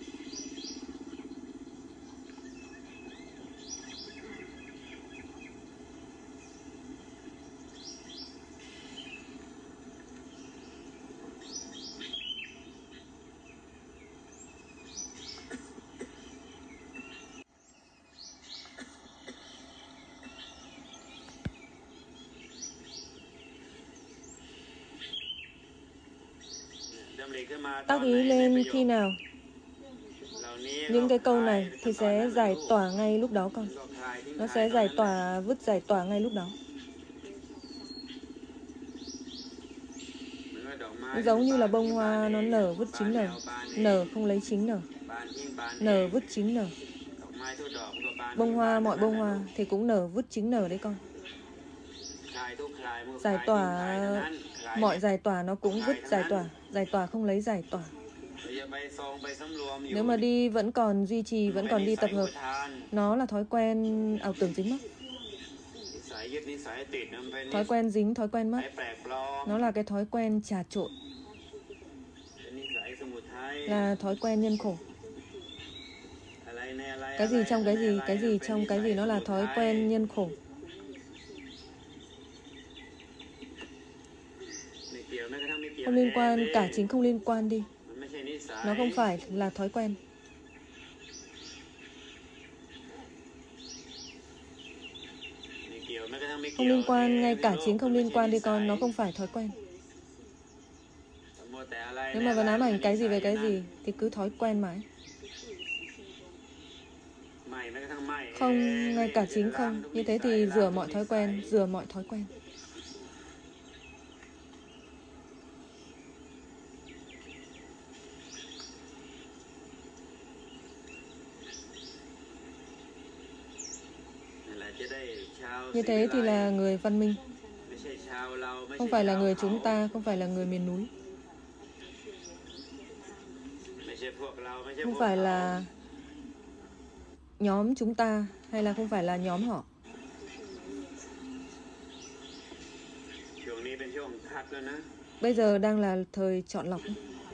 Tác ý lên khi nào? Những cái câu này thì sẽ giải tỏa ngay lúc đó con. Nó sẽ giải tỏa, vứt giải tỏa ngay lúc đó. Nó giống như là bông hoa nó nở vứt chính nở. Nở không lấy chính nở. Nở vứt chính nở. Bông hoa, mọi bông hoa thì cũng nở vứt chính nở đấy con. Giải tỏa, mọi giải tỏa nó cũng vứt giải tỏa. Giải tỏa không lấy giải tỏa. Nếu mà đi vẫn còn duy trì, vẫn còn đi tập hợp, nó là thói quen ảo tưởng dính mắc. Thói quen dính, thói quen mất. Nó là cái thói quen trà trộn. Là thói quen nhân khổ. Cái gì trong cái gì, cái gì trong cái gì nó là thói quen nhân khổ. Không liên quan, cả chính không liên quan đi. Nó không phải là thói quen. Không liên quan, ngay cả chính không liên quan đi con. Nó không phải thói quen. Nếu mà vẫn ám ảnh cái gì về cái gì thì cứ thói quen mãi. Không, ngay cả chính không. Như thế thì rửa mọi thói quen, rửa mọi thói quen. Như thế thì là người văn minh. Không phải là người chúng ta, không phải là người miền núi. Không phải là nhóm chúng ta hay là không phải là nhóm họ. Bây giờ đang là thời chọn lọc.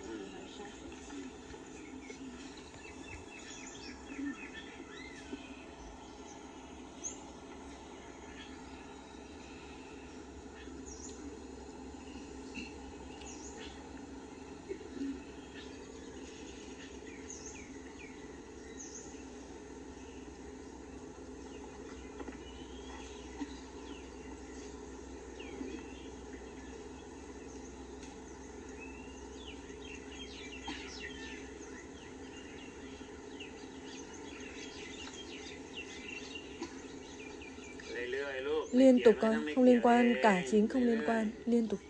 Liên tục con, không liên quan, cả chính không liên quan, liên tục.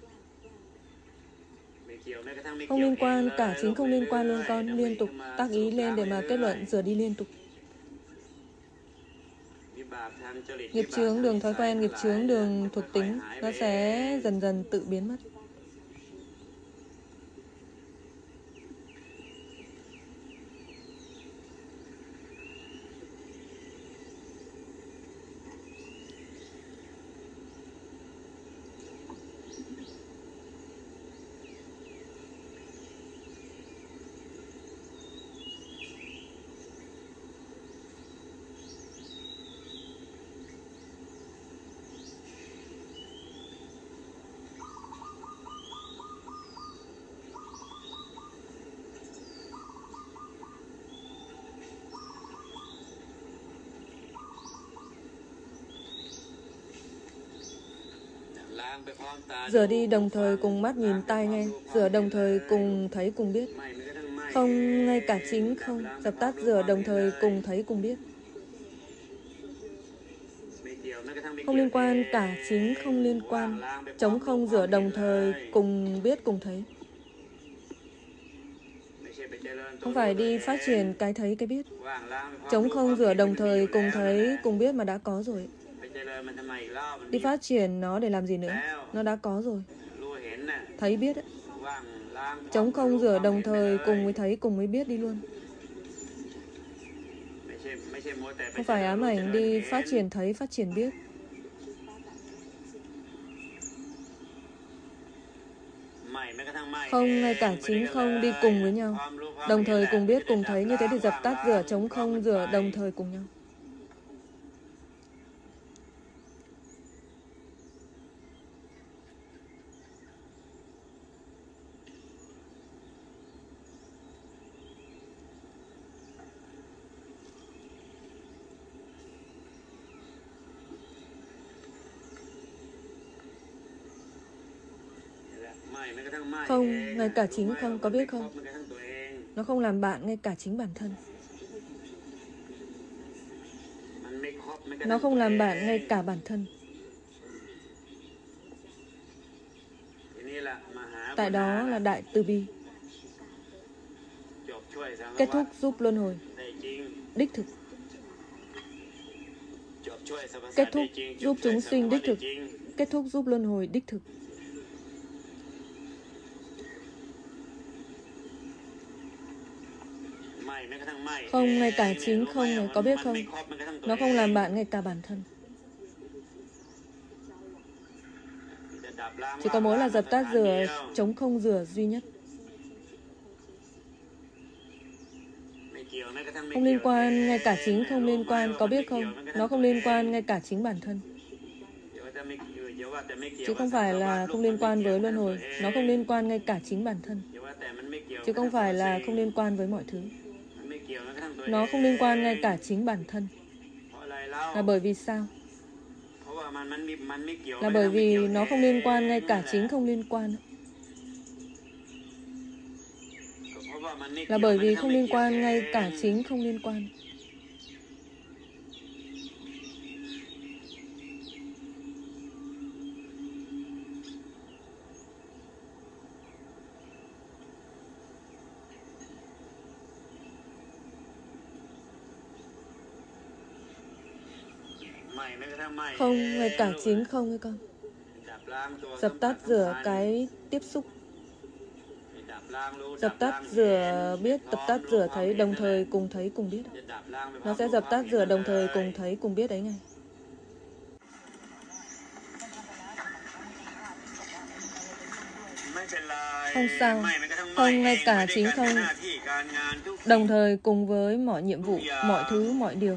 Không liên quan, cả chính không liên quan luôn con, liên tục. Tác ý lên để mà kết luận, rửa đi liên tục. Nghiệp chướng, đường thói quen, nghiệp chướng, đường thuộc tính, nó sẽ dần dần tự biến mất. Rửa đi đồng thời cùng mắt nhìn tai nghe, rửa đồng thời cùng thấy cùng biết. Không ngay cả chính không, dập tắt rửa đồng thời cùng thấy cùng biết. Không liên quan cả chính không liên quan, trống không rửa đồng thời cùng biết cùng thấy. Không phải đi phát triển cái thấy cái biết. Trống không rửa đồng thời cùng thấy cùng biết mà đã có rồi. Đi phát triển nó để làm gì nữa? Nó đã có rồi. Thấy biết ấy. Trống không rửa đồng thời cùng với thấy cùng với biết đi luôn. Không phải ám ảnh đi phát triển thấy, phát triển biết. Không ngay cả chính không đi cùng với nhau, đồng thời cùng biết cùng thấy. Như thế thì dập tắt rửa trống không rửa đồng thời cùng nhau. Không, ngay cả chính không, có biết không? Nó không làm bạn ngay cả chính bản thân. Nó không làm bạn ngay cả bản thân. Tại đó là đại từ bi. Kết thúc giúp luân hồi. Đích thực. Kết thúc giúp chúng sinh đích thực. Kết thúc giúp luân hồi đích thực. Không ngay cả chính không này, có biết không? Nó không làm bạn ngay cả bản thân. Chỉ có mỗi là dập tắt rửa, chống không rửa duy nhất. Không liên quan ngay cả chính không liên quan, có biết không? Nó không liên quan ngay cả chính bản thân. Chứ không phải là không liên quan với luân hồi. Nó không liên quan ngay cả chính bản thân. Chứ không phải là không liên quan với mọi thứ. Nó không liên quan ngay cả chính bản thân. Là bởi vì sao? Là bởi vì nó không liên quan ngay cả chính không liên quan. Là bởi vì không liên quan ngay cả chính không liên quan. Không ngay cả chính không hay con. Dập tắt rửa cái tiếp xúc. Dập tắt rửa biết, dập tắt rửa thấy, đồng thời cùng thấy cùng biết. Nó sẽ dập tắt rửa đồng thời cùng thấy cùng biết đấy ngay. Không sao. Không ngay cả chính không, đồng thời cùng với mọi nhiệm vụ, mọi thứ, mọi điều.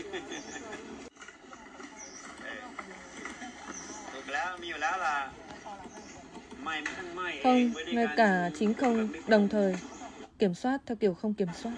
Không, ngay cả chính không, đồng thời kiểm soát theo kiểu không kiểm soát.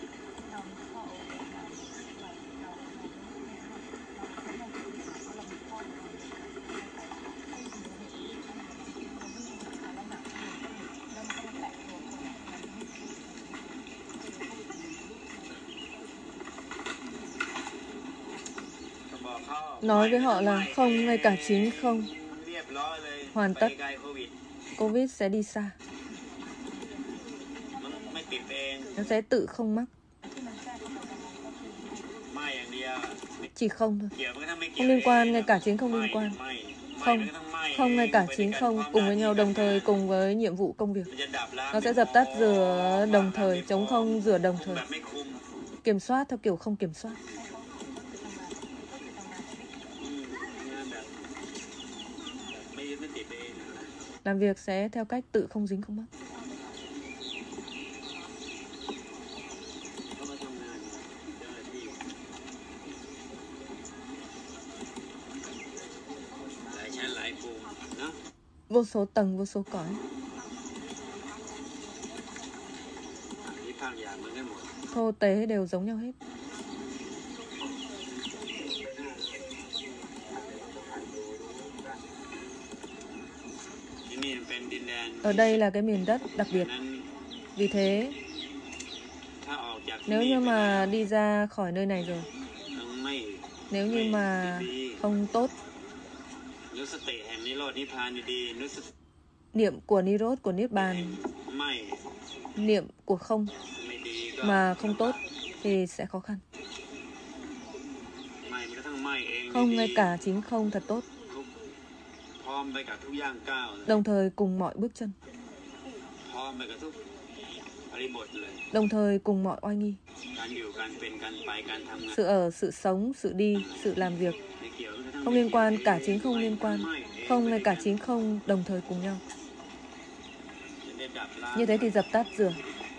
Nói với họ là không ngay cả chính không, hoàn tất, Covid sẽ đi xa. Nó sẽ tự không mắc. Chỉ không thôi. Không liên quan ngay cả chính không liên quan. Không, không ngay cả chính không cùng với nhau, đồng thời cùng với nhiệm vụ công việc. Nó sẽ dập tắt rửa đồng thời, chống không rửa đồng thời. Kiểm soát theo kiểu không kiểm soát. Làm việc sẽ theo cách tự không dính không mắc. Vô số tầng, vô số cõi. Thô tế đều giống nhau hết. เป็นดินแดน Ở đây là cái miền đất đặc biệt. นั้น Vì thế, ถ้าออกจากที่ nếu นี่ như ไป mà đi ra khỏi nơi này rồi, ยังไม่ nếu như mà không tốt นึกสติแห่งนิโรธนิพพานดีๆนึกสติ niệm của Nirod, của Niết แห่ง Bàn, ไม่ niệm của không ไม่ดีก็ mà không tốt thì sẽ khó khăn. ไม่มันก็ทั้งไม่เอง Không, ดี ngay cả chính không thật tốt, ทุกพร้อมไปกับทุกย่างก้าว đồng thời cùng mọi bước chân, พร้อมไปกับทุกอริบทเลย đồng thời cùng mọi oai nghi. การอยู่การเป็นการไปการทำงาน Sự ở, sự sống, sự đi, sự làm việc, ไม่เกี่ยวกันทั้ง không liên quan, cả chính không liên quan, ไม่เอง không ngay cả chính không đồng thời cùng nhau. จะได้ดับล้าง Như thế thì dập tắt rửa.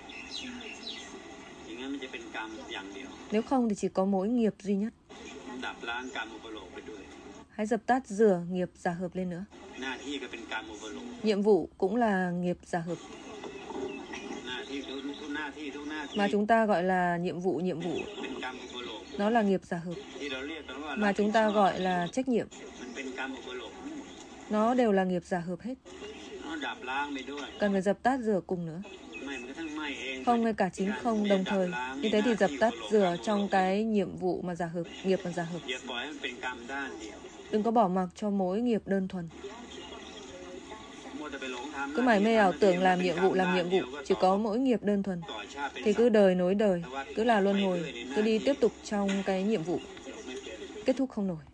อย่างนั้นมันจะเป็นกรรมอย่างเดียว Nếu không thì chỉ có mỗi nghiệp duy nhất. ดับล้างกรรมอุปโลกไปด้วย Hãy dập tắt rửa nghiệp giả hợp lên nữa. หน้าที่ก็เป็นกรรมอุปโลก Nhiệm vụ cũng là nghiệp giả hợp. หน้าที่ทุกทุกหน้าที่ทุกหน้าที่ Mà chúng ta gọi là nhiệm vụ, nhiệm vụ. เป็นกรรมอุปโลก Nó là nghiệp giả hợp. ที่เราเรียกกันว่า Mà chúng ta gọi là trách nhiệm. มันเป็นกรรมอุปโลกทั้งหมด Nó đều là nghiệp giả hợp hết. nó ดับล้างไปด้วย Cần phải dập tắt rửa cùng nữa. ไม่มันก็ทั้งไม่เอง Không ngay cả chính không đồng thời. Như thế thì dập tắt rửa trong cái nhiệm vụ mà giả hợp, nghiệp mà giả hợp. อย่าปล่อยให้มันเป็นกรรมด้านเดียว Đừng có bỏ mặc cho mỗi nghiệp đơn thuần. มัวแต่ไปหลงทำ Cứ mải mê ảo tưởng làm nhiệm vụ, làm nhiệm vụ, chỉ có mỗi nghiệp đơn thuần. ต่อชาติเป็น Thì cứ đời nối đời, cứ là luân hồi, cứ đi tiếp tục trong cái nhiệm vụ, ไม่เป็น kết thúc không nổi.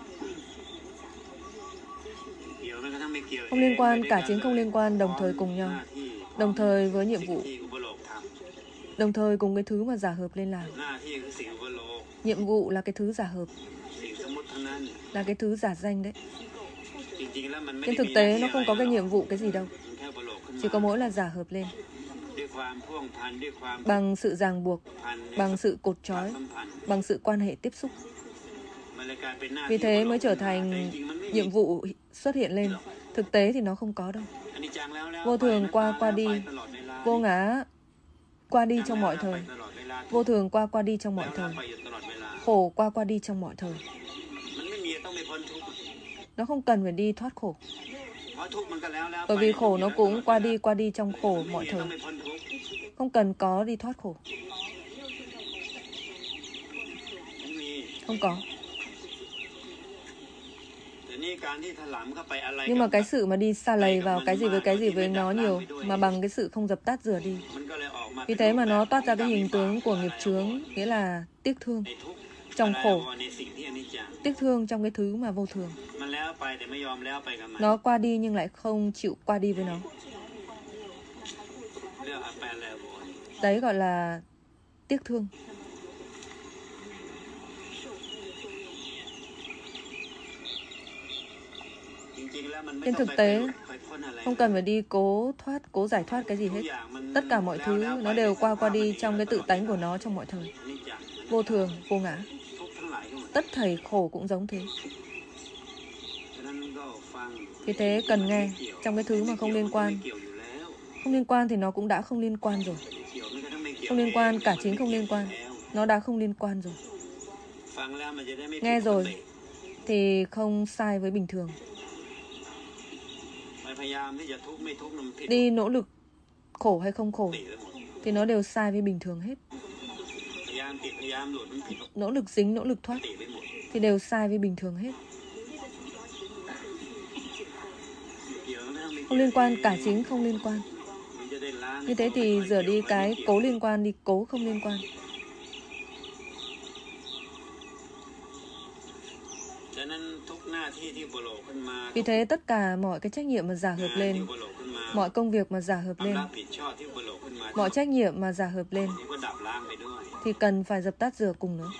เกี่ยวมันก็ทั้งไม่เกี่ยว Không liên quan, cả chính không liên quan, đồng thời cùng หน้า nhau, ที่ đồng thời với nhiệm สิ่ง vụ, ที่อุปโลกท đồng thời cùng cái thứ mà giả hợp lên làm. ำหน้าที่คือสิ่งอุปโลก Nhiệm vụ là cái thứ giả hợp, สิ่งสมมติทั้งนั้น là cái thứ giả danh đấy. จริงๆแล้วมันไม่ Trên ได้ thực มี tế ห nó น้า không ที่ có อะไร cái หรอก nhiệm vụ cái gì đâu, มันแค่อุปโลกขึ้น chỉ có มา mỗi là giả hợp lên ด้วยความพ่วงพันด้วยความ bằng sự ràng buộc, พัน bằng sự cột ความ trói, สัมพันธ์ bằng sự quan hệ tiếp xúc. มันเลยกลายเป็นหน้า Vì ที่ thế อุปโล mới ก trở ขึ้นมา thành แต่จริงๆมันไม่มี nhiệm vụ xuất hiện lên. Thực tế thì nó không có đâu. อันนี้จังแล้วแล้ว Vô thường ไป qua แล้ว qua ไป đi, ตลอดเวลา vô ngã qua đi จัง trong แล้ว mọi ไป thời, ตลอดเวลา vô thường qua qua đi trong mọi แล้ว thời, ไปอยู่ตลอดเวลา khổ qua qua đi trong mọi thời. มันไม่มีต้องไปพ้นทุกข์ Nó không cần phải đi thoát khổ, เพราะทุกข์มันก็แล้วแล้ว bởi vì khổ nó cũng qua đi qua đi trong khổ ไม่ mọi มีต้อ thời. งไปพ้นทุกข์ Không cần có đi thoát khổ, ไม่มี không có. แต่นี่การที่ถลำเข้าไปอะไร Nhưng mà กับ cái sự mà đi xa lầy vào cái gì với cái gì với nó nhiều, mà bằng cái sự không dập tắt rửa đi. มันก็เลยออกมา Vì thế mà nó toát ra cái hình tướng của nghiệp chướng, nghĩa là tiếc thương, ในทุกข์ trong khổ, ในสิ่งที่อนิจจัง tiếc thương trong cái thứ mà vô thường. มันแล้วไปแต่ไม่ยอมแล้วไปกับมัน Nó qua đi nhưng lại không chịu qua đi với nó. เรื่องอาแปลแล้วบน Đấy gọi là tiếc thương. จริงๆแล้วมันไม่ Trên ต้อง thực ไป tế, ไปพ้นอะไร không cần phải đi cố thoát, cố giải thoát cái gì ทุก hết. อย่างมัน Tất cả mọi แล้ว thứ แล้วไป nó đều qua qua đi ตาม trong cái tự tánh của nó trong mọi thời. อนิจจัง Vô thường, vô ngã. ทุกข์ทั้งหลายทั้งหมด Tất thảy khổ cũng giống thế. ฉะนั้นก็ฟัง Vì thế cần nghe trong cái thứ mà không liên ไม่ quan. เกี่ยวอยู่แล้ว Không liên quan thì nó cũng đã không liên quan rồi. ไม่เกี่ยวไม่กระทั่งไม่เกี่ยว Không liên quan, cả มัน chính không ไม่ liên เกี่ยว quan. แล้ว Nó đã không liên quan rồi. ฟังแล้วมันจะได้ไม่ Nghe ผิดปก rồi ติ thì không sai với bình thường. มันพยายามที่จะทุกข์ไม่ทุกข์มันผิด Đi nỗ lực khổ hay không ป khổ กติไปหมด thì nó đều sai với bình thường hết. พยายามติดพยายามหลุดมันผิดปก Nỗ lực dính, nỗ lực thoát ติไปหมด thì đều sai với bình thường hết. เกี่ยวไม่ต้องไม่ Không liên quan, cả chính không liên quan. มันจะได้ล้าง Như thế thì rửa đi cái cố liên quan đi cố không liên quan. ฉะนั้นทุกหน้าที่ที่อุปโลกขึ้นมา Vì thế tất cả mọi cái trách nhiệm mà giả hợp งานที่ lên, อุปโลกขึ้นมา mọi công việc mà giả hợp ความ lên, รับผิดชอบที่อุปโลกขึ้นมา mọi trách nhiệm mà giả hợp lên นี่ก็ดับล้างไปด้วย thì cần phải dập tắt rửa cùng nữa.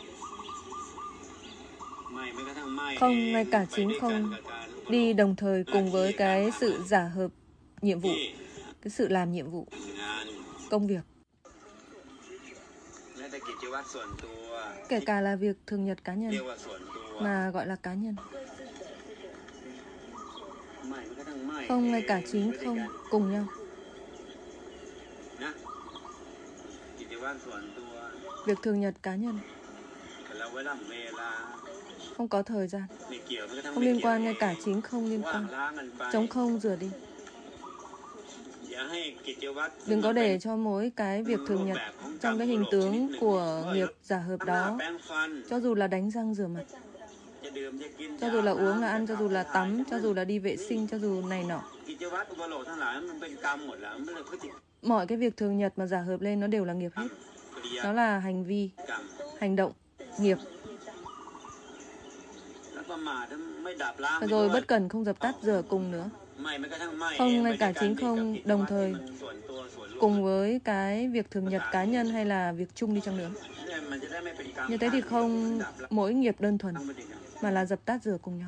ไม่ไม่กระทั่งไม่ Không, เอง ngay cả ไป chính ด้วยกัน không กับการอุปโลก đi đồng thời cùng với cái sự giả hợp nhiệm vụ, ที่ cái sự làm nhiệm vụ, งาน công việc, แม้แต่กิจวัตรส่วนตัว kể cả là việc thường nhật cá เรีย nhân กว่าส่วนตัว mà gọi là cá nhân. ไม่ไม่กระทั่งไม่ Không, ngay cả เอง chính ไม่ได้ không กัน cùng nhau. นะกิจวัตรส่วนตัว Việc thường nhật cá nhân แต่เราเวลาเวลา không có thời gian, ไม่เกี่ยวไม่กระทั่ง không ไม่ liên เกี่ยว quan, ngay cả chính không liên ว่าง quan. ล้างกันไป Trống không rửa đi. Đừng có để cho mỗi cái việc thường nhật trong cái hình tướng của nghiệp giả hợp đó, cho dù là đánh răng rửa mặt, cho dù là uống là ăn, cho dù là tắm, cho dù là đi vệ sinh, cho dù này nọ, mọi cái việc thường nhật mà giả hợp lên nó đều là nghiệp hết. Nó là hành vi, hành động, nghiệp. Và rồi bất cần không dập tắt rửa cùng nữa. Không ngay cả chính không đồng thời cùng với cái việc thường nhật cá nhân hay là việc chung đi chăng nữa. Như thế thì không mỗi nghiệp đơn thuần, mà là dập tắt rửa cùng nhau.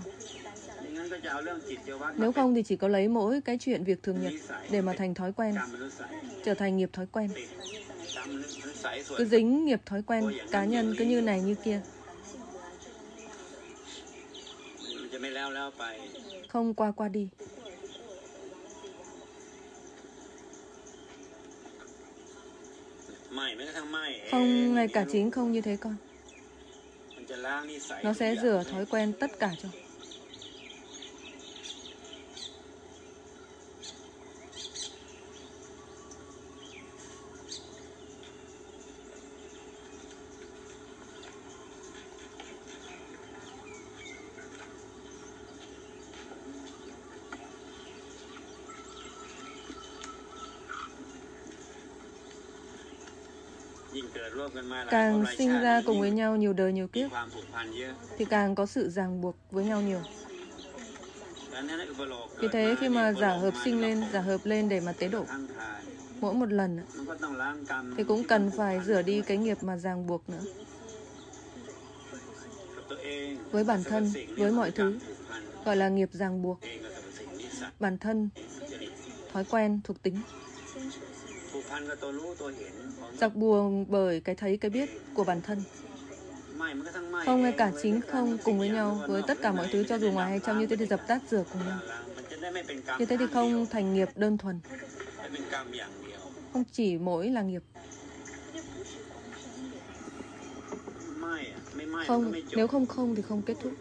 Nếu không thì chỉ có lấy mỗi cái chuyện việc thường nhật để mà thành thói quen, trở thành nghiệp thói quen. Cứ dính nghiệp thói quen cá nhân cứ như này như kia. Không qua qua đi. Không ngay cả chính không như thế con. Nó sẽ rửa thói quen tất cả cho. Càng sinh ra cùng với nhau nhiều đời nhiều kiếp thì càng có sự ràng buộc với nhau nhiều. Vì thế khi mà giả hợp sinh lên, giả hợp lên để mà tế độ mỗi một lần thì cũng cần phải rửa đi cái nghiệp mà ràng buộc nữa. Với bản thân, với mọi thứ gọi là nghiệp ràng buộc. Bản thân, thói quen, thuộc tính. Ràng buộc bởi cái thấy, cái biết của bản thân. Không ngay cả chính không cùng với nhau với tất cả mọi thứ, cho dù ngoài hay trong, như thế thì dập tắt rửa cùng nhau. Như thế thì không thành nghiệp đơn thuần, không chỉ mỗi là nghiệp. Không, nếu không không thì không kết thúc.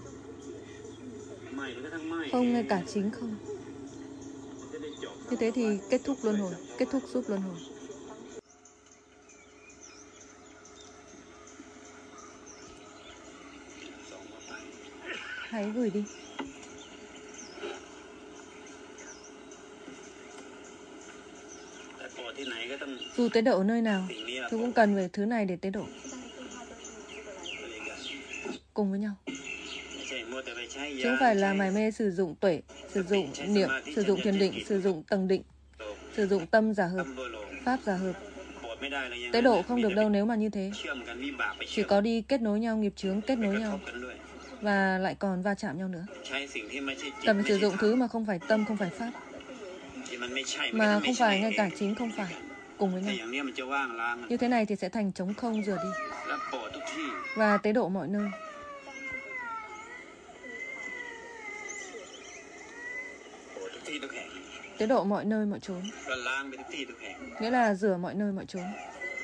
Không ngay cả chính không. Như thế thì kết thúc luân hồi, kết thúc giúp luân hồi. Hãy gửi đi. Dù tế độ ở nơi nào, tôi cũng cần về thứ này để tế độ. Cùng với nhau. Chứ không phải là mải mê sử dụng tuệ, sử dụng niệm, sử dụng thiền định, sử dụng tầng định, sử dụng tâm giả hợp, pháp giả hợp. Tế độ không được đâu nếu mà như thế. Chỉ có đi kết nối nhau, nghiệp chướng kết nối nhau. Và lại còn va chạm nhau nữa. Cần phải sử dụng thứ mà không phải tâm, không phải pháp, mà không phải ngay cả chính không phải, cùng với nhau. Như thế này thì sẽ thành trống không rửa đi. Và tế độ mọi nơi. Tế độ mọi nơi mọi chốn, nghĩa là rửa mọi nơi mọi chốn.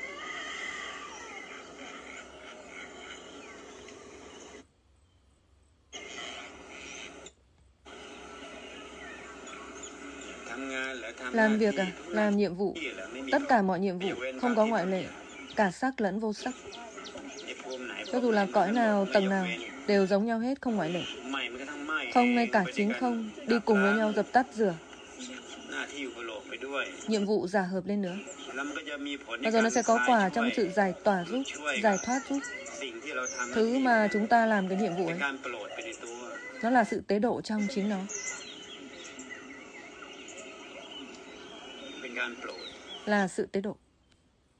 Làm việc à? Làm nhiệm vụ. Tất cả mọi nhiệm vụ, không có ngoại lệ, cả sắc lẫn vô sắc. Cho dù là cõi nào, tầng nào, đều giống nhau hết, không ngoại lệ. Không ngay cả chính không, đi cùng với nhau dập tắt rửa. Nhiệm vụ giả hợp lên nữa. Và rồi nó sẽ có quả trong sự giải tỏa giúp, giải thoát giúp. Thứ mà chúng ta làm cái nhiệm vụ ấy, nó là sự tế độ trong chính nó. Là sự tế độ.